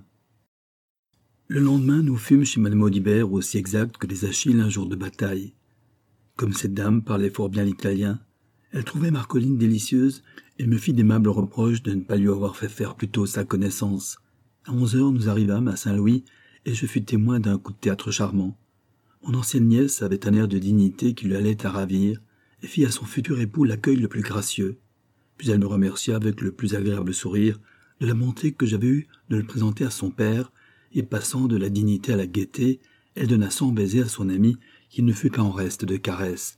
Le lendemain, nous fûmes chez Madame Audibert aussi exact que les Achilles un jour de bataille. Comme cette dame parlait fort bien l'italien, elle trouvait Marcolline délicieuse et me fit d'aimables reproches de ne pas lui avoir fait faire plus tôt sa connaissance. À 11 heures, nous arrivâmes à Saint-Louis et je fus témoin d'un coup de théâtre charmant. Mon ancienne nièce avait un air de dignité qui lui allait à ravir et fit à son futur époux l'accueil le plus gracieux. Puis elle me remercia avec le plus agréable sourire de la bonté que j'avais eue de le présenter à son père, et passant de la dignité à la gaieté, elle donna 100 baisers à son ami qui ne fut pas en reste de caresses.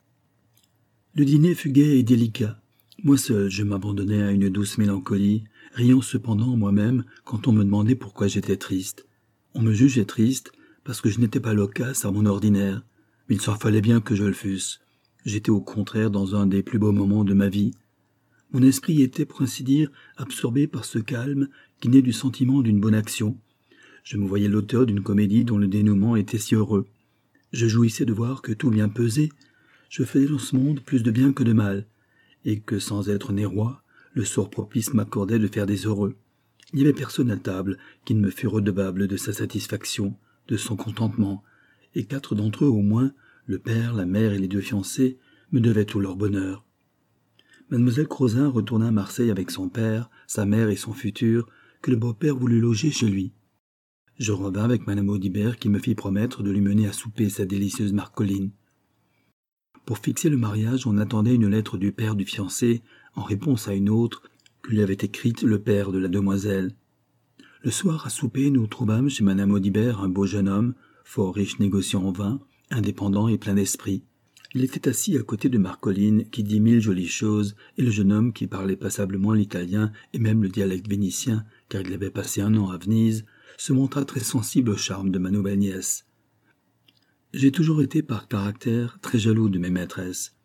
Le dîner fut gai et délicat. Moi seul, je m'abandonnais à une douce mélancolie, riant cependant moi-même quand on me demandait pourquoi j'étais triste. On me jugeait triste parce que je n'étais pas loquace à mon ordinaire, mais il s'en fallait bien que je le fusse. J'étais au contraire dans un des plus beaux moments de ma vie. Mon esprit était, pour ainsi dire, absorbé par ce calme qui naît du sentiment d'une bonne action. Je me voyais l'auteur d'une comédie dont le dénouement était si heureux. Je jouissais de voir que tout bien pesé, je faisais dans ce monde plus de bien que de mal, et que sans être né roi, le sort propice m'accordait de faire des heureux. Il n'y avait personne à table qui ne me fût redevable de sa satisfaction, de son contentement, et 4 d'entre eux au moins, le père, la mère et les 2 fiancés, me devaient tout leur bonheur. Mademoiselle Crozin retourna à Marseille avec son père, sa mère et son futur, que le beau-père voulut loger chez lui. Je revins avec Madame Audibert qui me fit promettre de lui mener à souper sa délicieuse Marcolline. Pour fixer le mariage, on attendait une lettre du père du fiancé en réponse à une autre que lui avait écrite le père de la demoiselle. Le soir, à souper, nous trouvâmes chez Madame Audibert un beau jeune homme, fort riche négociant en vin, indépendant et plein d'esprit. Il était assis à côté de Marcolline, qui dit 1000 jolies choses, et le jeune homme, qui parlait passablement l'italien et même le dialecte vénitien, car il avait passé 1 an à Venise, se montra très sensible au charme de ma nouvelle nièce. J'ai toujours été par caractère très jaloux de mes maîtresses.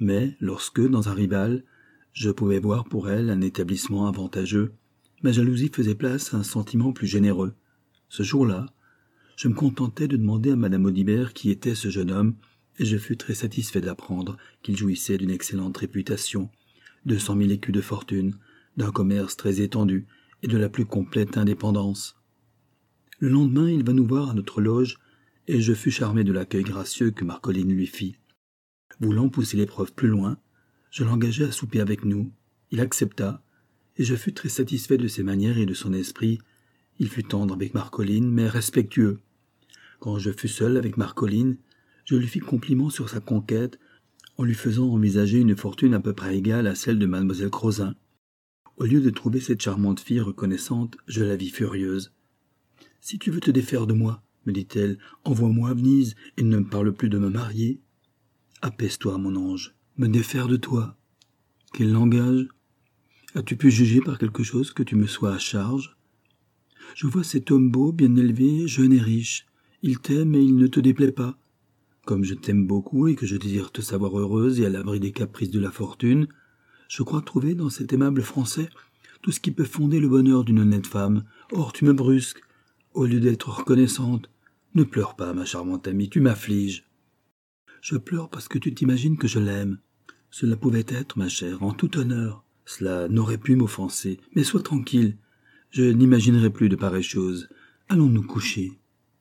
Mais lorsque, dans un rival, je pouvais voir pour elle un établissement avantageux, ma jalousie faisait place à un sentiment plus généreux. Ce jour-là, je me contentais de demander à madame Audibert qui était ce jeune homme, et je fus très satisfait d'apprendre qu'il jouissait d'une excellente réputation, 200 000 écus de fortune, d'un commerce très étendu et de la plus complète indépendance. Le lendemain, il vint nous voir à notre loge, et je fus charmé de l'accueil gracieux que Marcolline lui fit. Voulant pousser l'épreuve plus loin, je l'engageai à souper avec nous. Il accepta, et je fus très satisfait de ses manières et de son esprit. Il fut tendre avec Marcolline, mais respectueux. Quand je fus seul avec Marcolline, je lui fis compliment sur sa conquête, en lui faisant envisager une fortune à peu près égale à celle de mademoiselle Crozin. Au lieu de trouver cette charmante fille reconnaissante, je la vis furieuse. « Si tu veux te défaire de moi, me dit-elle, envoie-moi à Venise et ne me parle plus de me marier. »« Apaise-toi, mon ange, me défaire de toi. Quel langage! As-tu pu juger par quelque chose que tu me sois à charge? Je vois cet homme beau, bien élevé, jeune et riche. Il t'aime et il ne te déplaît pas. Comme je t'aime beaucoup et que je désire te savoir heureuse et à l'abri des caprices de la fortune, je crois trouver dans cet aimable Français tout ce qui peut fonder le bonheur d'une honnête femme. Or tu me brusques. Au lieu d'être reconnaissante, ne pleure pas, ma charmante amie, tu m'affliges. Je pleure parce que tu t'imagines que je l'aime. Cela pouvait être, ma chère, en tout honneur. Cela n'aurait pu m'offenser, mais sois tranquille. Je n'imaginerai plus de pareilles choses. Allons nous coucher.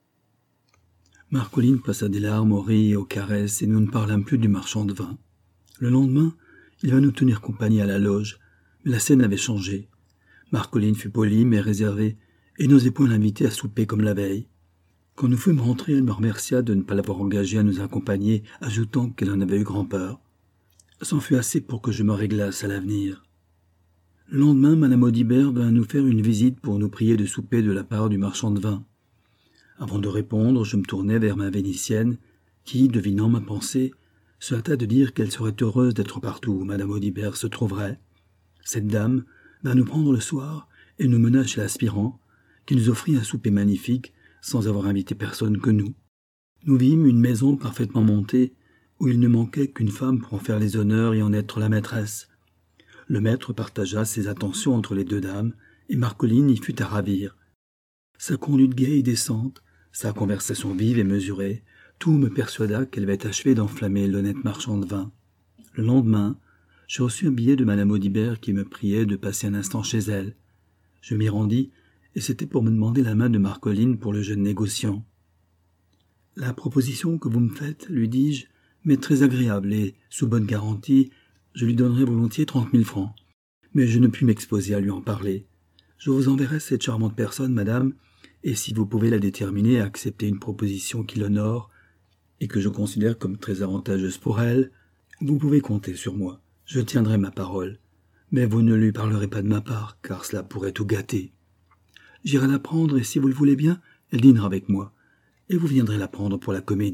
Marcolline passa des larmes aux rires et aux caresses, et nous ne parlâmes plus du marchand de vin. Le lendemain, il vint nous tenir compagnie à la loge, mais la scène avait changé. Marcolline fut polie mais réservée, et n'osait point l'inviter à souper comme la veille. Quand nous fûmes rentrés, elle me remercia de ne pas l'avoir engagée à nous accompagner, ajoutant qu'elle en avait eu grand-peur. C'en fut assez pour que je me réglasse à l'avenir. Le lendemain, madame Audibert vint nous faire une visite pour nous prier de souper de la part du marchand de vin. Avant de répondre, je me tournai vers ma Vénitienne, qui, devinant ma pensée, se hâta de dire qu'elle serait heureuse d'être partout où madame Audibert se trouverait. Cette dame vint nous prendre le soir et nous mena chez l'aspirant, qui nous offrit un souper magnifique, sans avoir invité personne que nous. Nous vîmes une maison parfaitement montée, où il ne manquait qu'une femme pour en faire les honneurs et en être la maîtresse. Le maître partagea ses attentions entre les deux dames, et Marcolline y fut à ravir. Sa conduite gaie et décente, sa conversation vive et mesurée, tout me persuada qu'elle avait achevé d'enflammer l'honnête marchand de vin. Le lendemain, je reçus un billet de madame Audibert qui me priait de passer un instant chez elle. Je m'y rendis, et c'était pour me demander la main de Marcolline pour le jeune négociant. « La proposition que vous me faites, lui dis-je, m'est très agréable et, sous bonne garantie, je lui donnerai volontiers 30 000 francs. Mais je ne puis m'exposer à lui en parler. Je vous enverrai cette charmante personne, madame, et si vous pouvez la déterminer à accepter une proposition qui l'honore et que je considère comme très avantageuse pour elle, vous pouvez compter sur moi. Je tiendrai ma parole. Mais vous ne lui parlerez pas de ma part, car cela pourrait tout gâter. J'irai la prendre et si vous le voulez bien, elle dînera avec moi, et vous viendrez la prendre pour la comédie. »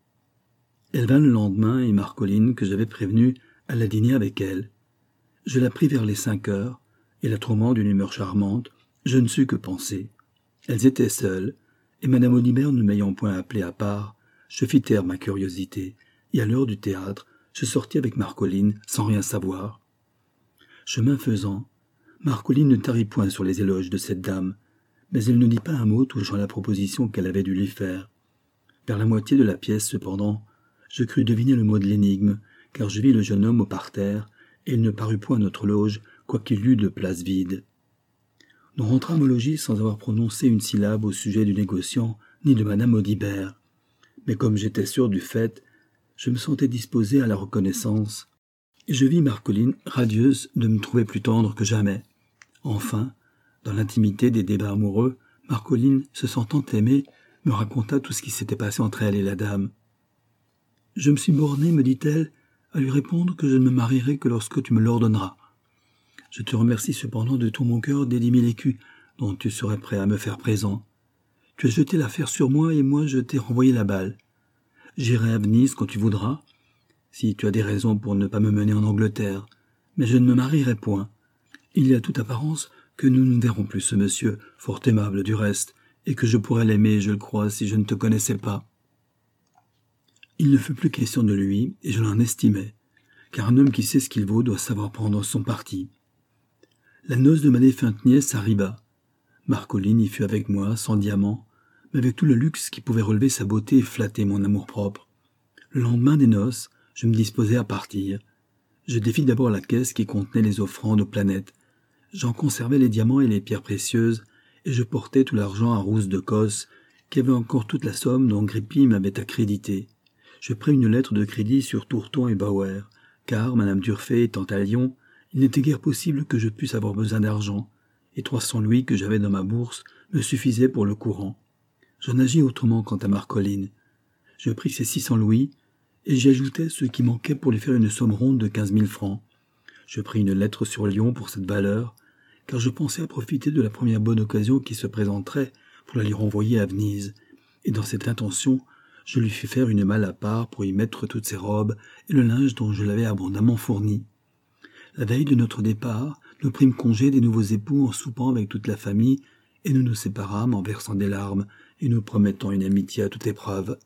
Elle vint le lendemain et Marcolline, que j'avais prévenue, alla dîner avec elle. Je la pris vers les 5 heures, et la trouvant d'une humeur charmante, je ne sus que penser. Elles étaient seules, et madame Audibert ne m'ayant point appelé à part, je fis taire ma curiosité, et à l'heure du théâtre, je sortis avec Marcolline sans rien savoir. Chemin faisant, Marcolline ne tarit point sur les éloges de cette dame, mais elle ne dit pas un mot touchant la proposition qu'elle avait dû lui faire. Vers la moitié de la pièce, cependant, je crus deviner le mot de l'énigme, car je vis le jeune homme au parterre, et il ne parut point à notre loge, quoiqu'il y eût de place vide. Nous rentrâmes au logis sans avoir prononcé une syllabe au sujet du négociant, ni de madame Audibert. Mais comme j'étais sûr du fait, je me sentais disposé à la reconnaissance, et je vis Marcolline radieuse de me trouver plus tendre que jamais. Enfin, dans l'intimité des débats amoureux, Marcolline, se sentant aimée, me raconta tout ce qui s'était passé entre elle et la dame. « Je me suis bornée, me dit-elle, à lui répondre que je ne me marierai que lorsque tu me l'ordonneras. Je te remercie cependant de tout mon cœur des 10 000 écus dont tu serais prêt à me faire présent. Tu as jeté l'affaire sur moi et moi je t'ai renvoyé la balle. J'irai à Venise quand tu voudras, si tu as des raisons pour ne pas me mener en Angleterre, mais je ne me marierai point. Il y a toute apparence que nous ne verrons plus ce monsieur, fort aimable du reste, et que je pourrais l'aimer, je le crois, si je ne te connaissais pas. » Il ne fut plus question de lui, et je l'en estimais. car un homme qui sait ce qu'il vaut doit savoir prendre son parti. La noce de ma défunte nièce arriva. Marcolline y fut avec moi, sans diamant, mais avec tout le luxe qui pouvait relever sa beauté et flatter mon amour-propre. Le lendemain des noces, je me disposais à partir. Je défis d'abord la caisse qui contenait les offrandes aux planètes. J'en conservais les diamants et les pierres précieuses, et je portais tout l'argent à Rousse de Cosse, qui avait encore toute la somme dont Grippi m'avait accrédité. Je pris une lettre de crédit sur Tourton et Bauer, car, Madame Durfé étant à Lyon, il n'était guère possible que je puisse avoir besoin d'argent, et 300 louis que j'avais dans ma bourse me suffisaient pour le courant. J'en agis autrement quant à Marcolline. Je pris ces 600 louis, et j'y ajoutai ce qui manquait pour lui faire une somme ronde de 15 000 francs. Je pris une lettre sur Lyon pour cette valeur, car je pensais à profiter de la première bonne occasion qui se présenterait pour la lui renvoyer à Venise, et dans cette intention, je lui fis faire une malle à part pour y mettre toutes ses robes et le linge dont je l'avais abondamment fourni. La veille de notre départ, nous prîmes congé des nouveaux époux en soupant avec toute la famille, et nous nous séparâmes en versant des larmes et nous promettant une amitié à toute épreuve.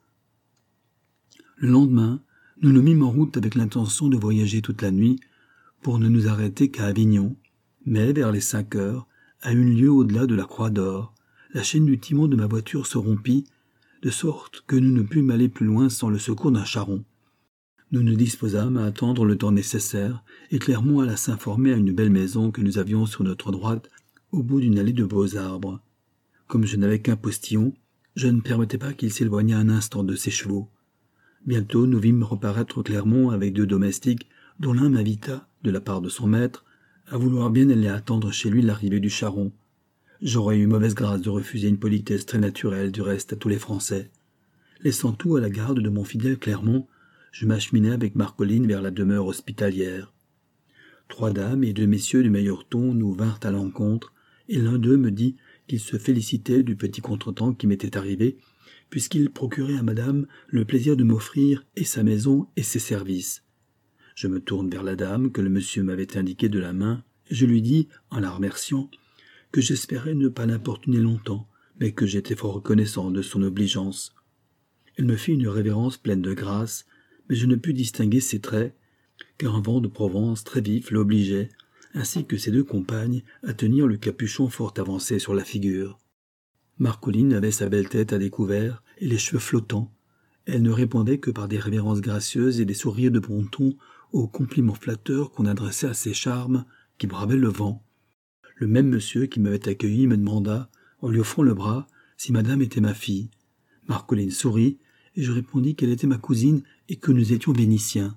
Le lendemain, nous nous mîmes en route avec l'intention de voyager toute la nuit, pour ne nous arrêter qu'à Avignon, mais vers les 5 heures, à une lieue au-delà de la Croix d'Or, la chaîne du timon de ma voiture se rompit, de sorte que nous ne pûmes aller plus loin sans le secours d'un charron. Nous nous disposâmes à attendre le temps nécessaire, et Clermont alla s'informer à une belle maison que nous avions sur notre droite, au bout d'une allée de beaux arbres. Comme je n'avais qu'un postillon, je ne permettais pas qu'il s'éloignât un instant de ses chevaux. Bientôt nous vîmes reparaître Clermont avec 2 domestiques, dont l'un m'invita, de la part de son maître, à vouloir bien aller attendre chez lui l'arrivée du charron. J'aurais eu mauvaise grâce de refuser une politesse très naturelle du reste à tous les Français. Laissant tout à la garde de mon fidèle Clermont, je m'acheminai avec Marcolline vers la demeure hospitalière. 3 dames et 2 messieurs du meilleur ton nous vinrent à l'encontre, et l'un d'eux me dit qu'il se félicitait du petit contretemps qui m'était arrivé, puisqu'il procurait à madame le plaisir de m'offrir et sa maison et ses services. Je me tourne vers la dame que le monsieur m'avait indiquée de la main, et je lui dis, en la remerciant, que j'espérais ne pas l'importuner longtemps, mais que j'étais fort reconnaissant de son obligeance. Elle me fit une révérence pleine de grâce, mais je ne pus distinguer ses traits, car un vent de Provence très vif l'obligeait, ainsi que ses 2 compagnes, à tenir le capuchon fort avancé sur la figure. Marcolline avait sa belle tête à découvert et les cheveux flottants. Elle ne répondait que par des révérences gracieuses et des sourires de bon ton aux compliments flatteurs qu'on adressait à ses charmes qui bravaient le vent. Le même monsieur qui m'avait accueilli me demanda, en lui offrant le bras, si madame était ma fille. Marcolline sourit, et je répondis qu'elle était ma cousine et que nous étions vénitiens.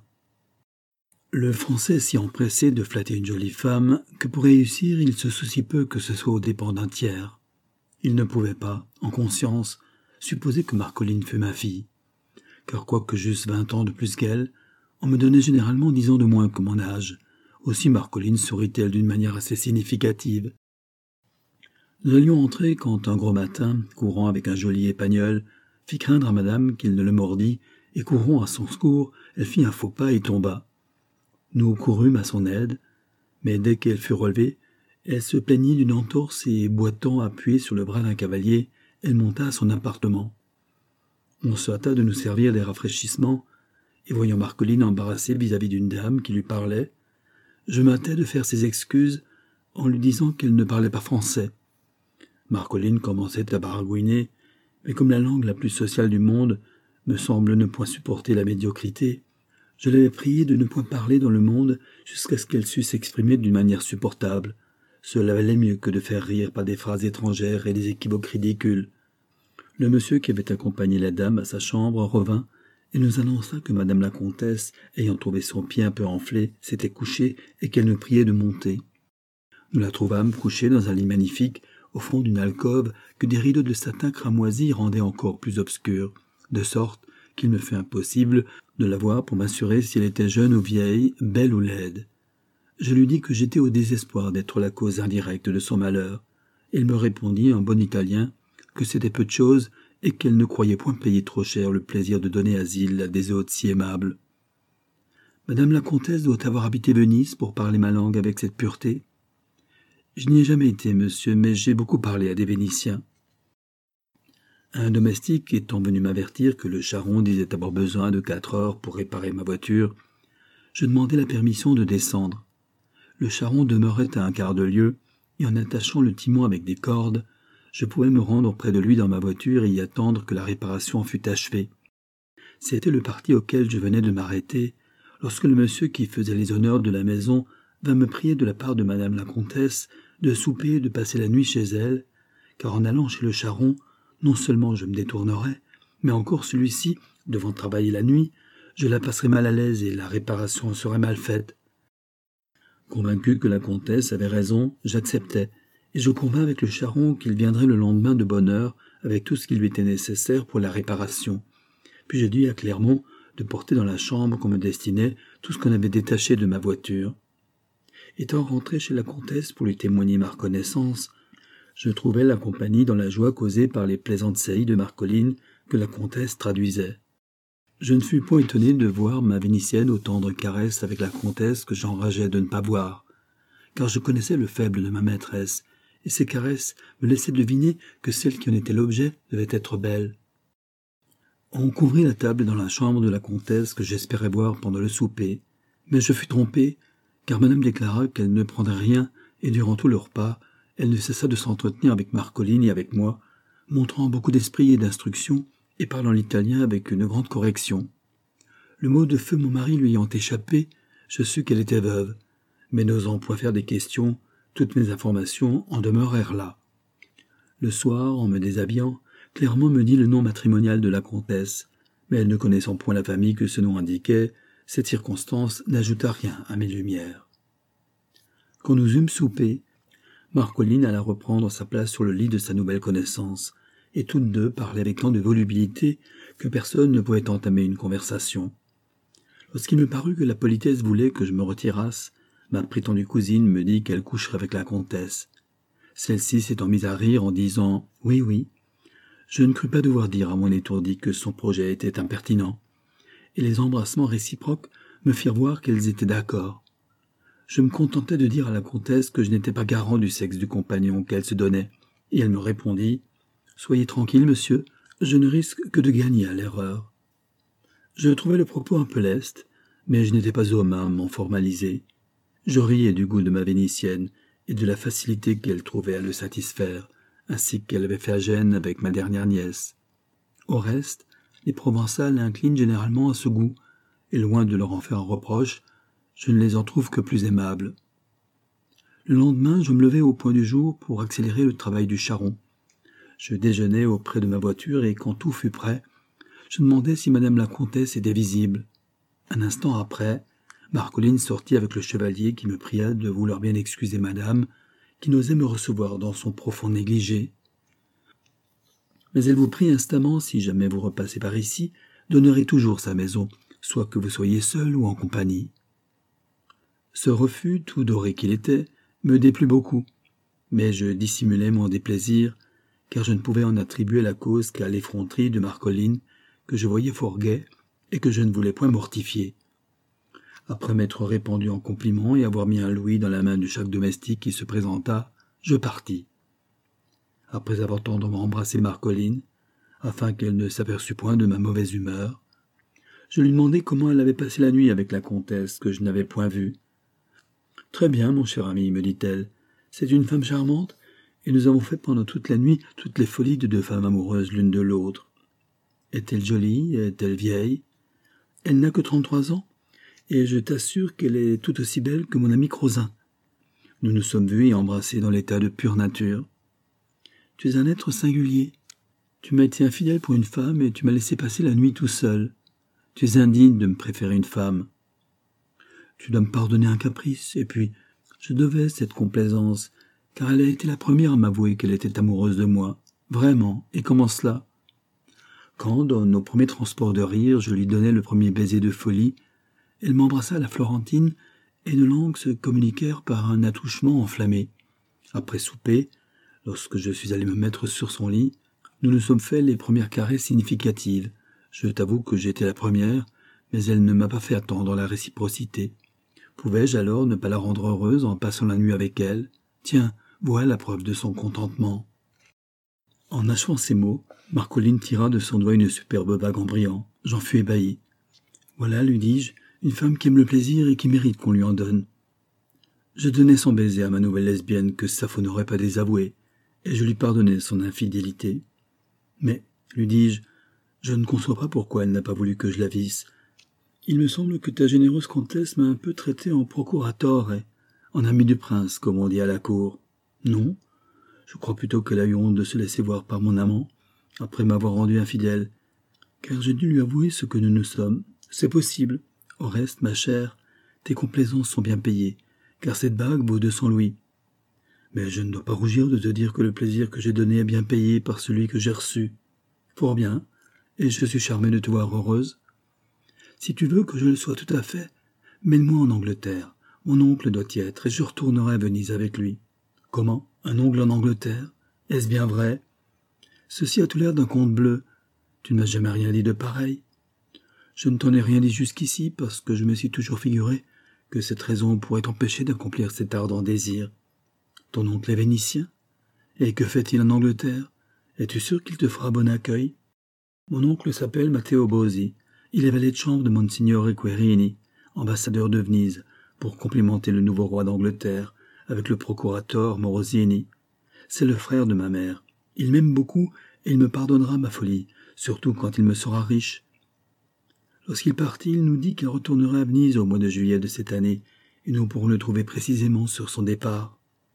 Le Français est si empressé de flatter une jolie femme que pour réussir il se soucie peu que ce soit aux dépens d'un tiers. Il ne pouvait pas, en conscience, supposer que Marcolline fût ma fille, car quoique j'eusse 20 ans de plus qu'elle, on me donnait généralement 10 ans de moins que mon âge. Aussi Marcolline sourit-elle d'une manière assez significative. Nous allions entrer quand un gros matin, courant avec un joli épagnol, fit craindre à madame qu'il ne le mordît, et courant à son secours, elle fit un faux pas et tomba. Nous courûmes à son aide, mais dès qu'elle fut relevée, elle se plaignit d'une entorse et, boitant appuyée sur le bras d'un cavalier, elle monta à son appartement. On se hâta de nous servir des rafraîchissements, et voyant Marcolline embarrassée vis-à-vis d'une dame qui lui parlait, je m'hâtai de faire ses excuses en lui disant qu'elle ne parlait pas français. Marcolline commençait à baragouiner, mais comme la langue la plus sociale du monde me semble ne point supporter la médiocrité, je l'avais priée de ne point parler dans le monde jusqu'à ce qu'elle sût s'exprimer d'une manière supportable. Cela valait mieux que de faire rire par des phrases étrangères et des équivoques ridicules. Le monsieur qui avait accompagné la dame à sa chambre revint et nous annonça que madame la comtesse, ayant trouvé son pied un peu enflé, s'était couchée et qu'elle nous priait de monter. Nous la trouvâmes couchée dans un lit magnifique, au fond d'une alcôve que des rideaux de satin cramoisi rendaient encore plus obscure, de sorte qu'il me fut impossible de la voir pour m'assurer si elle était jeune ou vieille, belle ou laide. Je lui dis que j'étais au désespoir d'être la cause indirecte de son malheur. Elle me répondit en bon italien que c'était peu de chose et qu'elle ne croyait point payer trop cher le plaisir de donner asile à des hôtes si aimables. Madame la comtesse doit avoir habité Venise pour parler ma langue avec cette pureté. Je n'y ai jamais été, monsieur, mais j'ai beaucoup parlé à des Vénitiens. Un domestique étant venu m'avertir que le charron disait avoir besoin de 4 heures pour réparer ma voiture, Je demandai la permission de descendre. Le charron demeurait à un quart de lieue, et en attachant le timon avec des cordes, je pouvais me rendre près de lui dans ma voiture et y attendre que la réparation fût achevée. C'était le parti auquel je venais de m'arrêter, lorsque le monsieur qui faisait les honneurs de la maison vint me prier de la part de madame la comtesse de souper et de passer la nuit chez elle, car en allant chez le charron, non seulement je me détournerais, mais encore celui-ci, devant travailler la nuit, je la passerais mal à l'aise et la réparation serait mal faite. Convaincu que la comtesse avait raison, j'acceptai, et je convins avec le charron qu'il viendrait le lendemain de bonne heure avec tout ce qui lui était nécessaire pour la réparation. Puis je dis à Clermont de porter dans la chambre qu'on me destinait tout ce qu'on avait détaché de ma voiture. Étant rentré chez la comtesse pour lui témoigner ma reconnaissance, je trouvai la compagnie dans la joie causée par les plaisantes saillies de Marcolline que la comtesse traduisait. Je ne fus point étonné de voir ma Vénitienne aux tendres caresses avec la comtesse que j'enrageais de ne pas voir, car je connaissais le faible de ma maîtresse, et ces caresses me laissaient deviner que celle qui en était l'objet devait être belle. On couvrit la table dans la chambre de la comtesse que j'espérais voir pendant le souper, mais je fus trompé, car madame déclara qu'elle ne prendrait rien, et durant tout le repas, elle ne cessa de s'entretenir avec Marcolline et avec moi, montrant beaucoup d'esprit et d'instruction, et parlant l'italien avec une grande correction. Le mot de feu mon mari lui ayant échappé, je sus qu'elle était veuve, mais n'osant point faire des questions, toutes mes informations en demeurèrent là. Le soir, en me déshabillant, Clermont me dit le nom matrimonial de la comtesse, mais elle ne connaissant point la famille que ce nom indiquait, cette circonstance n'ajouta rien à mes lumières. Quand nous eûmes soupé, Marcolline alla reprendre sa place sur le lit de sa nouvelle connaissance, et toutes deux parlaient avec tant de volubilité que personne ne pouvait entamer une conversation. Lorsqu'il me parut que la politesse voulait que je me retirasse, ma prétendue cousine me dit qu'elle coucherait avec la comtesse. Celle-ci s'étant mise à rire en disant « Oui, oui », je ne crus pas devoir dire à mon étourdi que son projet était impertinent, et les embrassements réciproques me firent voir qu'elles étaient d'accord. Je me contentai de dire à la comtesse que je n'étais pas garant du sexe du compagnon qu'elle se donnait, et elle me répondit « Soyez tranquille, monsieur, je ne risque que de gagner à l'erreur. » Je trouvais le propos un peu leste, mais je n'étais pas homme à m'en formaliser. Je riais du goût de ma Vénitienne et de la facilité qu'elle trouvait à le satisfaire, ainsi qu'elle avait fait à Gênes avec ma dernière nièce. Au reste, les Provençales inclinent généralement à ce goût, et loin de leur en faire un reproche, je ne les en trouve que plus aimables. Le lendemain, je me levai au point du jour pour accélérer le travail du charron. Je déjeunai auprès de ma voiture et quand tout fut prêt, je demandai si madame la comtesse était visible. Un instant après, Marcolline sortit avec le chevalier qui me pria de vouloir bien excuser madame, qui n'osait me recevoir dans son profond négligé. Mais elle vous prie instamment, si jamais vous repassez par ici, d'honorer toujours sa maison, soit que vous soyez seul ou en compagnie. Ce refus, tout doré qu'il était, me déplut beaucoup, mais je dissimulai mon déplaisir, car je ne pouvais en attribuer la cause qu'à l'effronterie de Marcolline, que je voyais fort gaie et que je ne voulais point mortifier. Après m'être répandu en compliments et avoir mis un louis dans la main de chaque domestique qui se présenta, je partis. Après avoir tendrement embrassé Marcolline, afin qu'elle ne s'aperçût point de ma mauvaise humeur, je lui demandai comment elle avait passé la nuit avec la comtesse que je n'avais point vue. « Très bien, mon cher ami, me dit-elle, c'est une femme charmante, et nous avons fait pendant toute la nuit toutes les folies de deux femmes amoureuses l'une de l'autre. Est-elle jolie? Est-elle vieille? Elle n'a que 33 ans, et je t'assure qu'elle est tout aussi belle que mon ami Crozin. Nous nous sommes vus et embrassés dans l'état de pure nature. Tu es un être singulier. Tu m'as été infidèle pour une femme et tu m'as laissé passer la nuit tout seul. Tu es indigne de me préférer une femme. Tu dois me pardonner un caprice, et puis je devais cette complaisance, car elle a été la première à m'avouer qu'elle était amoureuse de moi. Vraiment, et comment cela? Quand, dans nos premiers transports de rire, je lui donnai le premier baiser de folie, elle m'embrassa à la Florentine, et nos langues se communiquèrent par un attouchement enflammé. Après souper, lorsque je suis allé me mettre sur son lit, nous nous sommes fait les premières caresses significatives. Je t'avoue que j'étais la première, mais elle ne m'a pas fait attendre la réciprocité. Pouvais-je alors ne pas la rendre heureuse en passant la nuit avec elle? Tiens, voilà la preuve de son contentement. En achevant ces mots, Marcolline tira de son doigt une superbe bague en brillant. J'en fus ébahi. Voilà, lui dis-je, Une femme qui aime le plaisir et qui mérite qu'on lui en donne. Je donnai son baiser à ma nouvelle lesbienne que Sappho n'aurait pas désavoué, et je lui pardonnai son infidélité. Mais, lui dis-je, je ne conçois pas pourquoi elle n'a pas voulu que je la visse. Il me semble que ta généreuse comtesse m'a un peu traité en procuratore, en ami du prince, comme on dit à la cour. Non, je crois plutôt qu'elle a eu honte de se laisser voir par mon amant, après m'avoir rendu infidèle, car j'ai dû lui avouer ce que nous nous sommes. C'est possible. Au reste, ma chère, tes complaisances sont bien payées, car cette bague vaut 200 louis. Mais je ne dois pas rougir de te dire que le plaisir que j'ai donné est bien payé par celui que j'ai reçu. Fort bien, et je suis charmé de te voir heureuse. Si tu veux que je le sois tout à fait, mène-moi en Angleterre. Mon oncle doit y être, et je retournerai à Venise avec lui. Comment? Un oncle en Angleterre? Est-ce bien vrai? Ceci a tout l'air d'un conte bleu. Tu ne m'as jamais rien dit de pareil. Je ne t'en ai rien dit jusqu'ici parce que je me suis toujours figuré que cette raison pourrait t'empêcher d'accomplir cet ardent désir. Ton oncle est vénitien? Et que fait-il en Angleterre? Es-tu sûr qu'il te fera bon accueil? Mon oncle s'appelle Matteo Bossi. Il est valet de chambre de Monsignore Querini, ambassadeur de Venise, pour complimenter le nouveau roi d'Angleterre, avec le procurateur Morosini. C'est le frère de ma mère. Il m'aime beaucoup et il me pardonnera ma folie, surtout quand il me sera riche. Lorsqu'il partit, il nous dit qu'il retournerait à Venise au mois de juillet de cette année, et nous pourrons le trouver précisément sur son départ.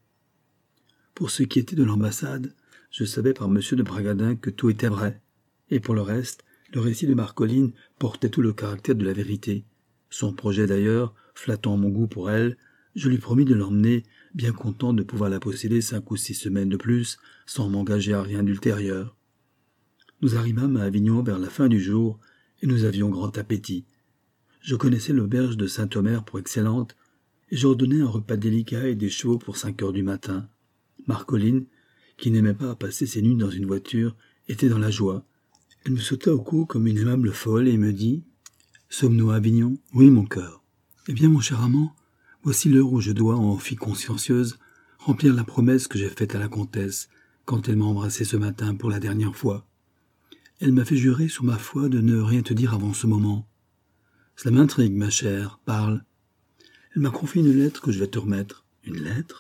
Pour ce qui était de l'ambassade, je savais par M. de Bragadin que tout était vrai, et pour le reste, le récit de Marcolline portait tout le caractère de la vérité. Son projet d'ailleurs, flattant mon goût pour elle, je lui promis de l'emmener, bien content de pouvoir la posséder 5 ou 6 semaines de plus, sans m'engager à rien d'ultérieur. Nous arrivâmes à Avignon vers la fin du jour, et nous avions grand appétit. Je connaissais l'auberge de Saint-Omer pour excellente, et j'ordonnai un repas délicat et des chevaux pour 5 heures du matin. Marcolline, qui n'aimait pas passer ses nuits dans une voiture, était dans la joie. Elle me sauta au cou comme une aimable folle et me dit « Sommes-nous à Avignon ?»« Oui, mon cœur. »« Eh bien, mon cher amant, voici l'heure où je dois, en fille consciencieuse, remplir la promesse que j'ai faite à la comtesse quand elle m'a embrassé ce matin pour la dernière fois. Elle m'a fait jurer sur ma foi de ne rien te dire avant ce moment. Cela m'intrigue, ma chère, parle. Elle m'a confié une lettre que je vais te remettre. Une lettre?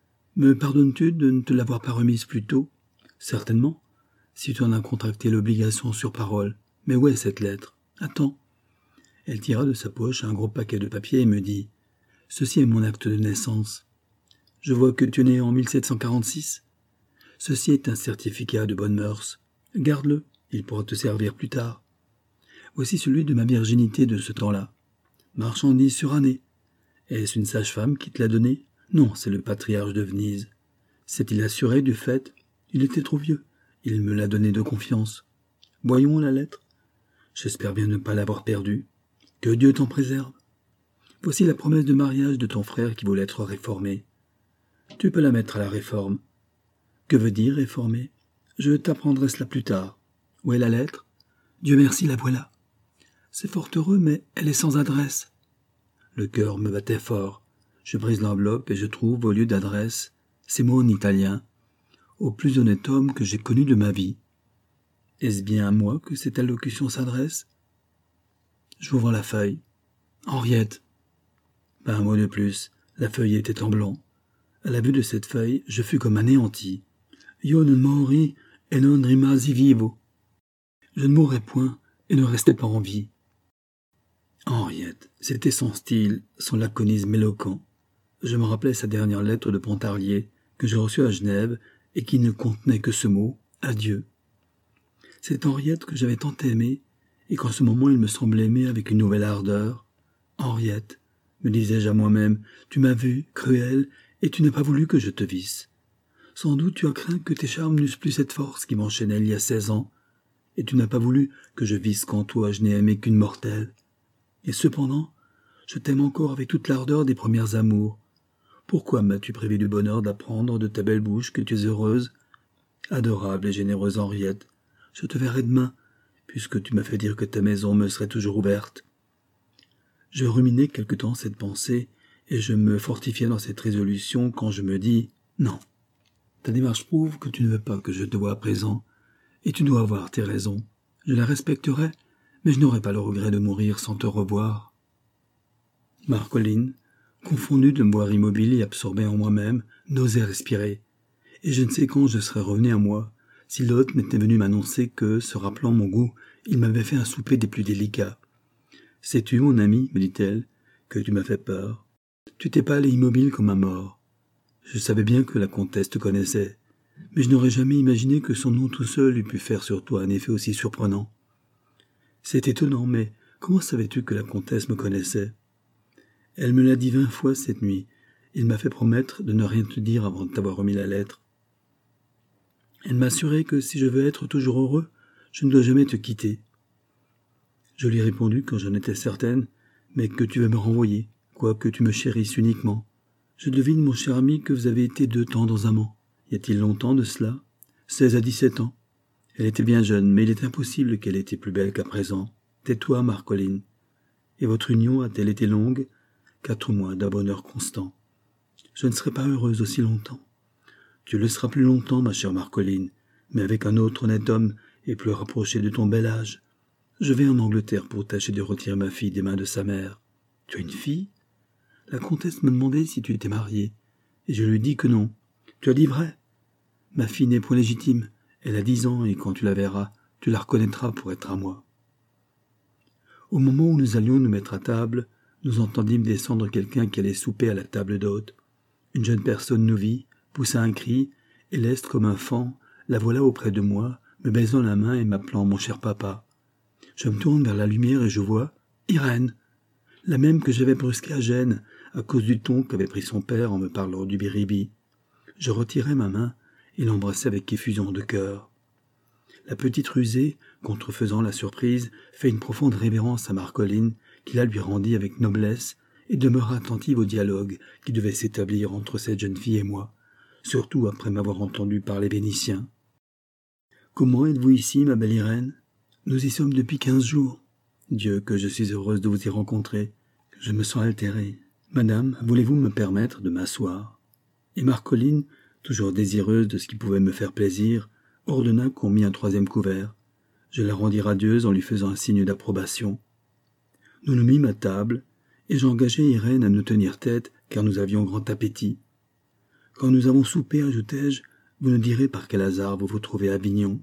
Me pardonnes-tu de ne te l'avoir pas remise plus tôt? Certainement, si tu en as contracté l'obligation sur parole. Mais où est cette lettre? Attends. Elle tira de sa poche un gros paquet de papier et me dit « Ceci est mon acte de naissance. Je vois que tu es né en 1746. Ceci est un certificat de bonnes mœurs. Garde-le, il pourra te servir plus tard. Voici celui de ma virginité de ce temps-là. Marchandise surannée. Est-ce une sage-femme qui te l'a donné? Non, c'est le patriarche de Venise. S'est-il assuré du fait? Il était trop vieux. Il me l'a donné de confiance. Voyons la lettre. J'espère bien ne pas l'avoir perdue. Que Dieu t'en préserve. Voici la promesse de mariage de ton frère qui voulait être réformé. Tu peux la mettre à la réforme. Que veut dire réformer? Je t'apprendrai cela plus tard. Où est la lettre? Dieu merci, la voilà. C'est fort heureux, mais elle est sans adresse. Le cœur me battait fort. Je brise l'enveloppe et je trouve, au lieu d'adresse, ces mots en italien. Au plus honnête homme que j'ai connu de ma vie. Est-ce bien à moi que cette allocution s'adresse? J'ouvre la feuille. Henriette. Pas un mot de plus. La feuille était en blanc. À la vue de cette feuille, je fus comme anéanti. Io non mori e non rimasi vivo. Je ne mourrais point et ne restais pas en vie. Henriette, c'était son style, son laconisme éloquent. Je me rappelais sa dernière lettre de Pontarlier, que j'ai reçue à Genève, et qui ne contenait que ce mot, adieu. C'est Henriette que j'avais tant aimée, et qu'en ce moment il me semblait aimer avec une nouvelle ardeur. Henriette, me disais-je à moi-même, tu m'as vue, cruelle, et tu n'as pas voulu que je te visse. Sans doute tu as craint que tes charmes n'eussent plus cette force qui m'enchaînait il y a 16 ans, et tu n'as pas voulu que je visse qu'en toi je n'ai aimé qu'une mortelle. Et cependant, je t'aime encore avec toute l'ardeur des premières amours. Pourquoi m'as-tu privé du bonheur d'apprendre de ta belle bouche que tu es heureuse? Adorable et généreuse Henriette, je te verrai demain, puisque tu m'as fait dire que ta maison me serait toujours ouverte. Je ruminais quelque temps cette pensée, et je me fortifiais dans cette résolution quand je me dis « Non, ta démarche prouve que tu ne veux pas que je te voie à présent, et tu dois avoir tes raisons. Je la respecterai, mais je n'aurai pas le regret de mourir sans te revoir. » Marcolline, confondue de me voir immobile et absorbée en moi-même, n'osait respirer. Et je ne sais quand je serais revenu à moi, si l'hôte n'était venu m'annoncer que, se rappelant mon goût, il m'avait fait un souper des plus délicats. « Sais-tu, mon ami, me dit-elle, que tu m'as fait peur. Tu t'es pas allé immobile comme un mort. Je savais bien que la comtesse te connaissait, mais je n'aurais jamais imaginé que son nom tout seul eût pu faire sur toi un effet aussi surprenant. C'est étonnant, mais comment savais-tu que la comtesse me connaissait? Elle me l'a dit 20 fois cette nuit. Il m'a fait promettre de ne rien te dire avant de t'avoir remis la lettre. Elle m'a assuré que si je veux être toujours heureux, je ne dois jamais te quitter. Je lui ai répondu quand j'en étais certaine, mais que tu veux me renvoyer, quoique tu me chérisses uniquement. Je devine, mon cher ami, que vous avez été 2 tendres amants. Y a-t-il longtemps de cela? 16 à 17 ans. Elle était bien jeune, mais il est impossible qu'elle ait été plus belle qu'à présent. Tais-toi, Marcolline. Et votre union a-t-elle été longue? 4 mois d'un bonheur constant. Je ne serai pas heureuse aussi longtemps. Tu le seras plus longtemps, ma chère Marcolline, mais avec un autre honnête homme et plus rapproché de ton bel âge. Je vais en Angleterre pour tâcher de retirer ma fille des mains de sa mère. Tu as une fille? La comtesse me demandait si tu étais marié, et je lui dis que non. Tu as dit vrai? Ma fille n'est point légitime. Elle a 10 ans, et quand tu la verras, tu la reconnaîtras pour être à moi. Au moment où nous allions nous mettre à table, nous entendîmes descendre quelqu'un qui allait souper à la table d'hôte. Une jeune personne nous vit, poussa un cri, et leste comme un faon, la voilà auprès de moi, me baisant la main et m'appelant mon cher papa. Je me tourne vers la lumière et je vois Irène, la même que j'avais brusquée à Gênes, à cause du ton qu'avait pris son père en me parlant du Biribi. Je retirai ma main et l'embrassai avec effusion de cœur. La petite rusée, contrefaisant la surprise, fait une profonde révérence à Marcolline, qui la lui rendit avec noblesse, et demeura attentive au dialogue qui devait s'établir entre cette jeune fille et moi, surtout après m'avoir entendu parler vénitien. « Comment êtes-vous ici, ma belle Irène? Nous y sommes depuis 15 jours. Dieu, que je suis heureuse de vous y rencontrer. Je me sens altérée. Madame, voulez-vous me permettre de m'asseoir ?» Et Marcolline, toujours désireuse de ce qui pouvait me faire plaisir, ordonna qu'on mît un 3e couvert. Je la rendis radieuse en lui faisant un signe d'approbation. Nous nous mîmes à table, et j'engageai Irène à nous tenir tête, car nous avions grand appétit. Quand nous avons soupé, ajoutai-je, vous nous direz par quel hasard vous vous trouvez à Avignon.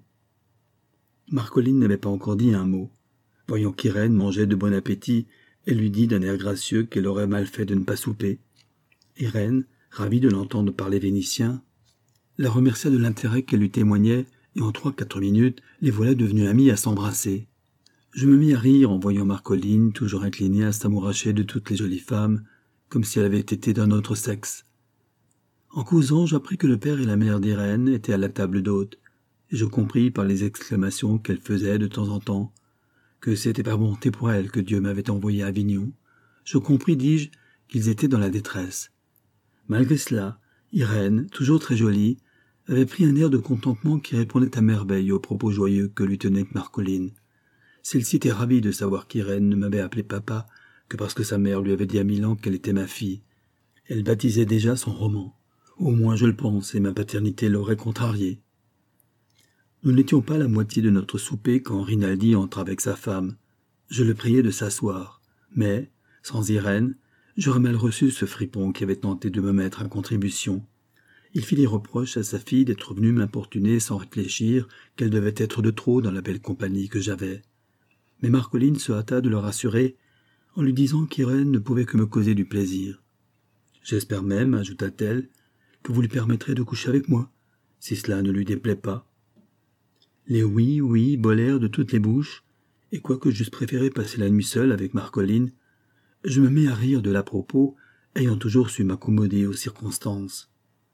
Marcolline n'avait pas encore dit un mot. Voyant qu'Irène mangeait de bon appétit, elle lui dit d'un air gracieux qu'elle aurait mal fait de ne pas souper. Irène, ravie de l'entendre parler vénitien, la remercia de l'intérêt qu'elle lui témoignait, et en 3-4 minutes, les voilà devenus amis à s'embrasser. Je me mis à rire en voyant Marcolline, toujours inclinée à s'amouracher de toutes les jolies femmes, comme si elle avait été d'un autre sexe. En causant, j'appris que le père et la mère d'Irène étaient à la table d'hôte, et je compris par les exclamations qu'elle faisait de temps en temps que c'était par bonté pour elle que Dieu m'avait envoyé à Avignon. Je compris, dis-je, qu'ils étaient dans la détresse. Malgré cela, Irène, toujours très jolie, avait pris un air de contentement qui répondait à merveille aux propos joyeux que lui tenait Marcolline. Celle-ci était ravie de savoir qu'Irène ne m'avait appelé papa que parce que sa mère lui avait dit à 1000 ans qu'elle était ma fille. Elle baptisait déjà son roman. Au moins je le pense, et ma paternité l'aurait contrarié. Nous n'étions pas à la moitié de notre souper quand Rinaldi entra avec sa femme. Je le priai de s'asseoir, mais, sans Irène, j'aurais mal reçu ce fripon qui avait tenté de me mettre à contribution. Il fit des reproches à sa fille d'être venue m'importuner sans réfléchir qu'elle devait être de trop dans la belle compagnie que j'avais. Mais Marcolline se hâta de le rassurer en lui disant qu'Irène ne pouvait que me causer du plaisir. « J'espère même, ajouta-t-elle, que vous lui permettrez de coucher avec moi, si cela ne lui déplaît pas. » Les oui volèrent de toutes les bouches, et quoique j'eusse préféré passer la nuit seule avec Marcolline, je me mis à rire de l'à-propos, ayant toujours su m'accommoder aux circonstances.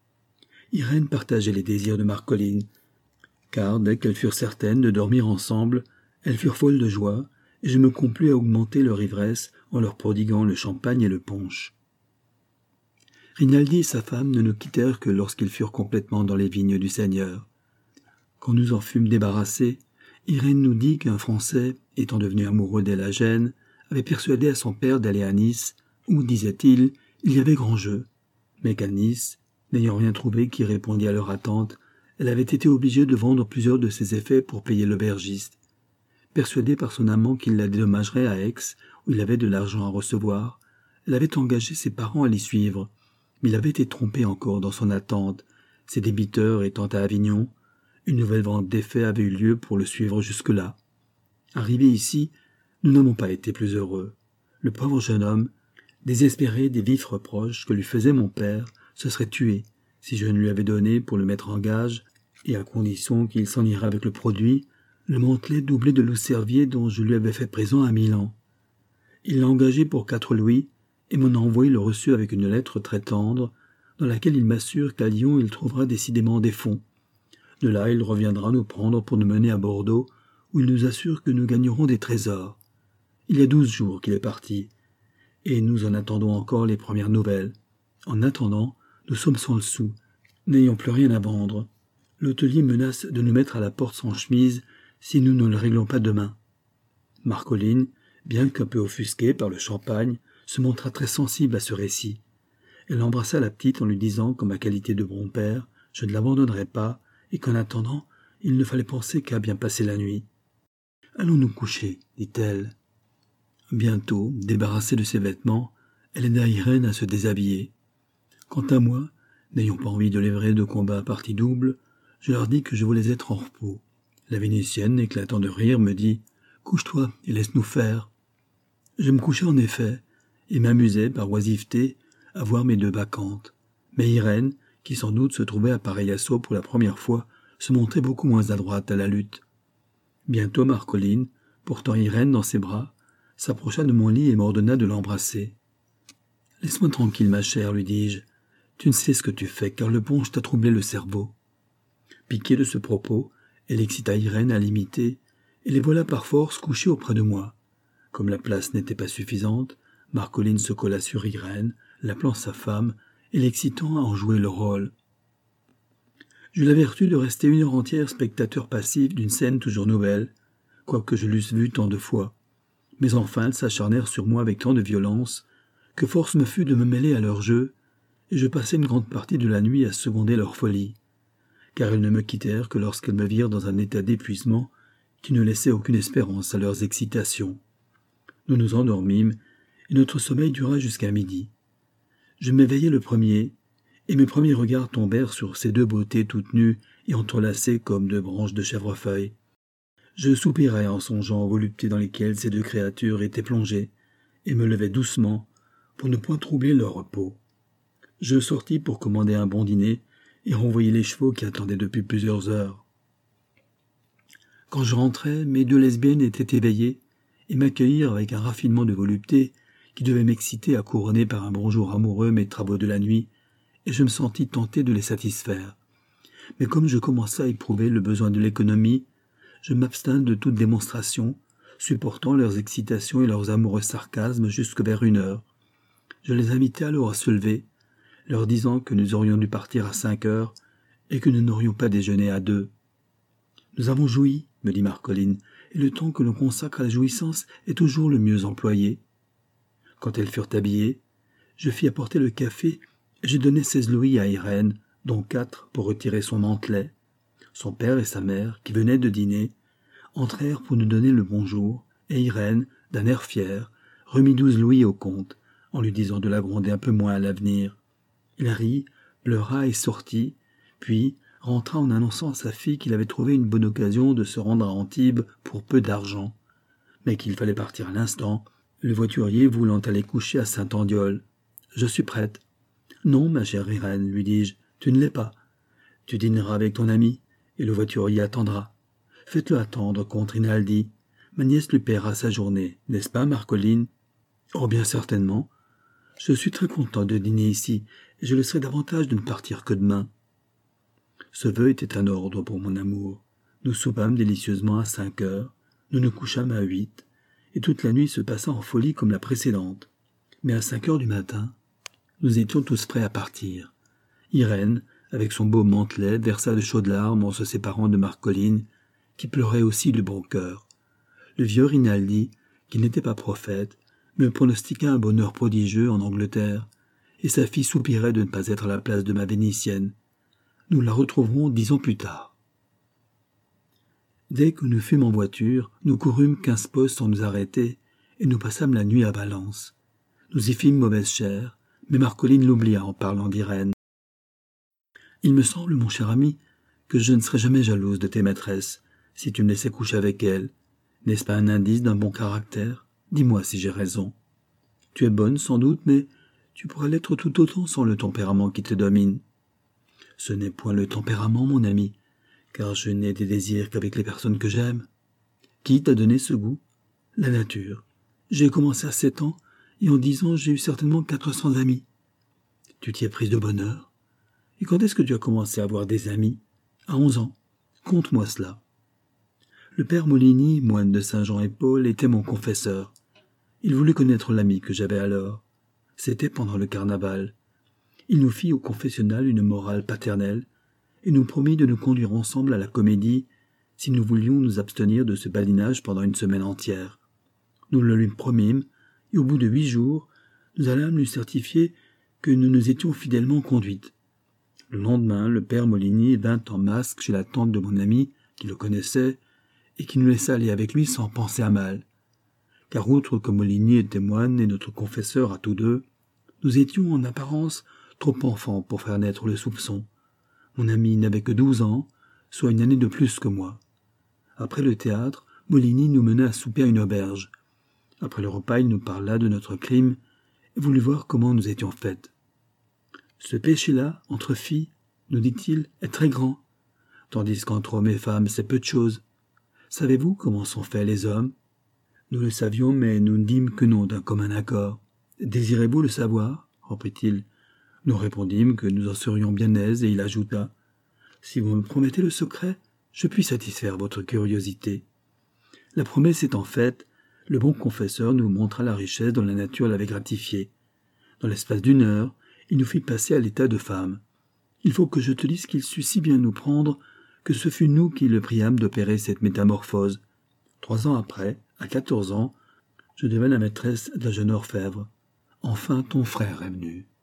Irène partageait les désirs de Marcolline, car dès qu'elles furent certaines de dormir ensemble, elles furent folles de joie, et je me complus à augmenter leur ivresse en leur prodiguant le champagne et le punch. Rinaldi et sa femme ne nous quittèrent que lorsqu'ils furent complètement dans les vignes du Seigneur. Quand nous en fûmes débarrassés, Irène nous dit qu'un Français, étant devenu amoureux d'elle à Gênes, avait persuadé à son père d'aller à Nice, où, disait-il, il y avait grand jeu. Mais qu'à Nice, n'ayant rien trouvé qui répondît à leur attente, elle avait été obligée de vendre plusieurs de ses effets pour payer l'aubergiste. Persuadée par son amant qu'il la dédommagerait à Aix, où il avait de l'argent à recevoir, Elle avait engagé ses parents à l'y suivre, mais il avait été trompé encore dans son attente, ses débiteurs étant à Avignon. Une nouvelle vente d'effets avait eu lieu pour le suivre jusque-là. Arrivés ici, nous n'avons pas été plus heureux. Le pauvre jeune homme, désespéré des vifs reproches que lui faisait mon père, se serait tué si je ne lui avais donné pour le mettre en gage, et à condition qu'il s'en irait avec le produit, le mantelet doublé de loup-cervier dont je lui avais fait présent à Milan. Il l'a engagé pour 4 louis, et mon envoyé le reçut avec une lettre très tendre, dans laquelle il m'assure qu'à Lyon il trouvera décidément des fonds. De là, il reviendra nous prendre pour nous mener à Bordeaux, où il nous assure que nous gagnerons des trésors. Il y a 12 jours qu'il est parti, et nous en attendons encore les premières nouvelles. En attendant, nous sommes sans le sou, n'ayant plus rien à vendre. L'hôtelier menace de nous mettre à la porte sans chemise si nous ne le réglons pas demain. Marcolline, bien qu'un peu offusquée par le champagne, se montra très sensible à ce récit. Elle embrassa la petite en lui disant qu'en ma qualité de bon père, je ne l'abandonnerais pas, et qu'en attendant, il ne fallait penser qu'à bien passer la nuit. « Allons nous coucher, dit-elle. Bientôt, débarrassée de ses vêtements, elle aida Irène à se déshabiller. Quant à moi, n'ayant pas envie de livrer de combat à partie double, je leur dis que je voulais être en repos. La Vénitienne, éclatant de rire, me dit « Couche-toi et laisse-nous faire ». Je me couchai en effet, et m'amusai, par oisiveté, à voir mes 2 bacchantes. Mais Irène, qui sans doute se trouvait à pareil assaut pour la première fois, se montrait beaucoup moins adroite à la lutte. Bientôt Marcolline, portant Irène dans ses bras, s'approcha de mon lit et m'ordonna de l'embrasser. « Laisse-moi tranquille, ma chère, lui dis-je. Tu ne sais ce que tu fais, car le punch t'a troublé le cerveau. » Piquée de ce propos, elle excita Irène à l'imiter, et les voilà par force couchés auprès de moi. Comme la place n'était pas suffisante, Marcolline se colla sur Irène, l'appelant sa femme, et l'excitant à en jouer le rôle. J'eus la vertu de rester 1 heure entière spectateur passif d'une scène toujours nouvelle, quoique je l'eusse vue tant de fois. Mais enfin elles s'acharnèrent sur moi avec tant de violence, que force me fut de me mêler à leur jeu, et je passai une grande partie de la nuit à seconder leur folie, car elles ne me quittèrent que lorsqu'elles me virent dans un état d'épuisement qui ne laissait aucune espérance à leurs excitations. Nous nous endormîmes, et notre sommeil dura jusqu'à midi. Je m'éveillai le premier, et mes premiers regards tombèrent sur ces 2 beautés toutes nues et entrelacées comme 2 branches de chèvrefeuille. Je soupirai en songeant aux voluptés dans lesquelles ces 2 créatures étaient plongées, et me levai doucement pour ne point troubler leur repos. Je sortis pour commander un bon dîner et renvoyer les chevaux qui attendaient depuis plusieurs heures. Quand je rentrai, mes 2 lesbiennes étaient éveillées et m'accueillirent avec un raffinement de volupté qui devait m'exciter à couronner par un bonjour amoureux mes travaux de la nuit, et je me sentis tenté de les satisfaire. Mais comme je commençais à éprouver le besoin de l'économie, je m'abstins de toute démonstration, supportant leurs excitations et leurs amoureux sarcasmes jusque vers 1 heure. Je les invitai alors à se lever, leur disant que nous aurions dû partir à 5 heures et que nous n'aurions pas déjeuné à 2. « Nous avons joui, me dit Marcolline, et le temps que l'on consacre à la jouissance est toujours le mieux employé. » Quand elles furent habillées, je fis apporter le café et je donnai 16 louis à Irène, dont 4 pour retirer son mantelet. Son père et sa mère, qui venaient de dîner, entrèrent pour nous donner le bonjour, et Irène, d'un air fier, remit 12 louis au comte, en lui disant de la gronder un peu moins à l'avenir. Il rit, pleura et sortit, puis rentra en annonçant à sa fille qu'il avait trouvé une bonne occasion de se rendre à Antibes pour peu d'argent, mais qu'il fallait partir à l'instant, le voiturier voulant aller coucher à Saint-Andiol. « Je suis prête. »« Non, ma chère Irène, lui dis-je, tu ne l'es pas. Tu dîneras avec ton ami, et le voiturier attendra. Faites-le attendre contre Rinaldi. Ma nièce lui paiera sa journée, n'est-ce pas, Marcolline ? » ?»« Oh, bien certainement. Je suis très content de dîner ici, et je le serai davantage de ne partir que demain. » Ce vœu était un ordre pour mon amour. Nous soupâmes délicieusement à 5 heures, nous nous couchâmes à 8, et toute la nuit se passa en folie comme la précédente. Mais à 5 heures du matin, nous étions tous prêts à partir. Irène, avec son beau mantelet, versa de chaudes larmes en se séparant de Marcolline, qui pleurait aussi de bon cœur. Le vieux Rinaldi, qui n'était pas prophète, me pronostiqua un bonheur prodigieux en Angleterre, et sa fille soupirait de ne pas être à la place de ma Vénitienne. Nous la retrouverons 10 ans plus tard. Dès que nous fûmes en voiture, nous courûmes 15 postes sans nous arrêter, et nous passâmes la nuit à Valence. Nous y fîmes mauvaise chère, mais Marcoline l'oublia en parlant d'Irène. Il me semble, mon cher ami, que je ne serais jamais jalouse de tes maîtresses, si tu me laissais coucher avec elles. N'est-ce pas un indice d'un bon caractère? Dis-moi si j'ai raison. Tu es bonne, sans doute, mais tu pourrais l'être tout autant sans le tempérament qui te domine. Ce n'est point le tempérament, mon ami, car je n'ai des désirs qu'avec les personnes que j'aime. Qui t'a donné ce goût? La nature. J'ai commencé à 7 ans, et en 10 ans j'ai eu certainement 400 amis. Tu t'y es prise de bonne heure. Et quand est-ce que tu as commencé à avoir des amis? À 11 ans. Conte-moi cela. Le père Molini, moine de Saint-Jean-et-Paul, était mon confesseur. Il voulut connaître l'ami que j'avais alors. C'était pendant le carnaval. Il nous fit au confessionnal une morale paternelle, et nous promit de nous conduire ensemble à la comédie, si nous voulions nous abstenir de ce badinage pendant une semaine entière. Nous le lui promîmes, et au bout de 8 jours, nous allâmes lui certifier que nous nous étions fidèlement conduites. Le lendemain, le père Molini vint en masque chez la tante de mon ami, qui le connaissait, et qui nous laissa aller avec lui sans penser à mal. Car outre que Molini était moine et notre confesseur à tous deux, nous étions en apparence trop enfants pour faire naître le soupçon. Mon ami n'avait que 12 ans, soit une année de plus que moi. Après le théâtre, Molini nous mena à souper à une auberge. Après le repas, il nous parla de notre crime et voulut voir comment nous étions faites. Ce péché-là, entre filles, nous dit-il, est très grand, tandis qu'entre hommes et femmes, c'est peu de choses. Savez-vous comment sont faits les hommes? Nous le savions, mais nous ne dîmes que non d'un commun accord. Désirez-vous le savoir? Reprit-il. Nous répondîmes que nous en serions bien aises, et il ajouta. Si vous me promettez le secret, je puis satisfaire votre curiosité. La promesse étant faite, le bon confesseur nous montra la richesse dont la nature l'avait gratifiée. Dans l'espace d'1 heure, il nous fit passer à l'état de femme. Il faut que je te dise qu'il sut si bien nous prendre que ce fut nous qui le priâmes d'opérer cette métamorphose. 3 ans après, à 14 ans, je devins la maîtresse de la jeune orfèvre. Enfin ton frère est venu.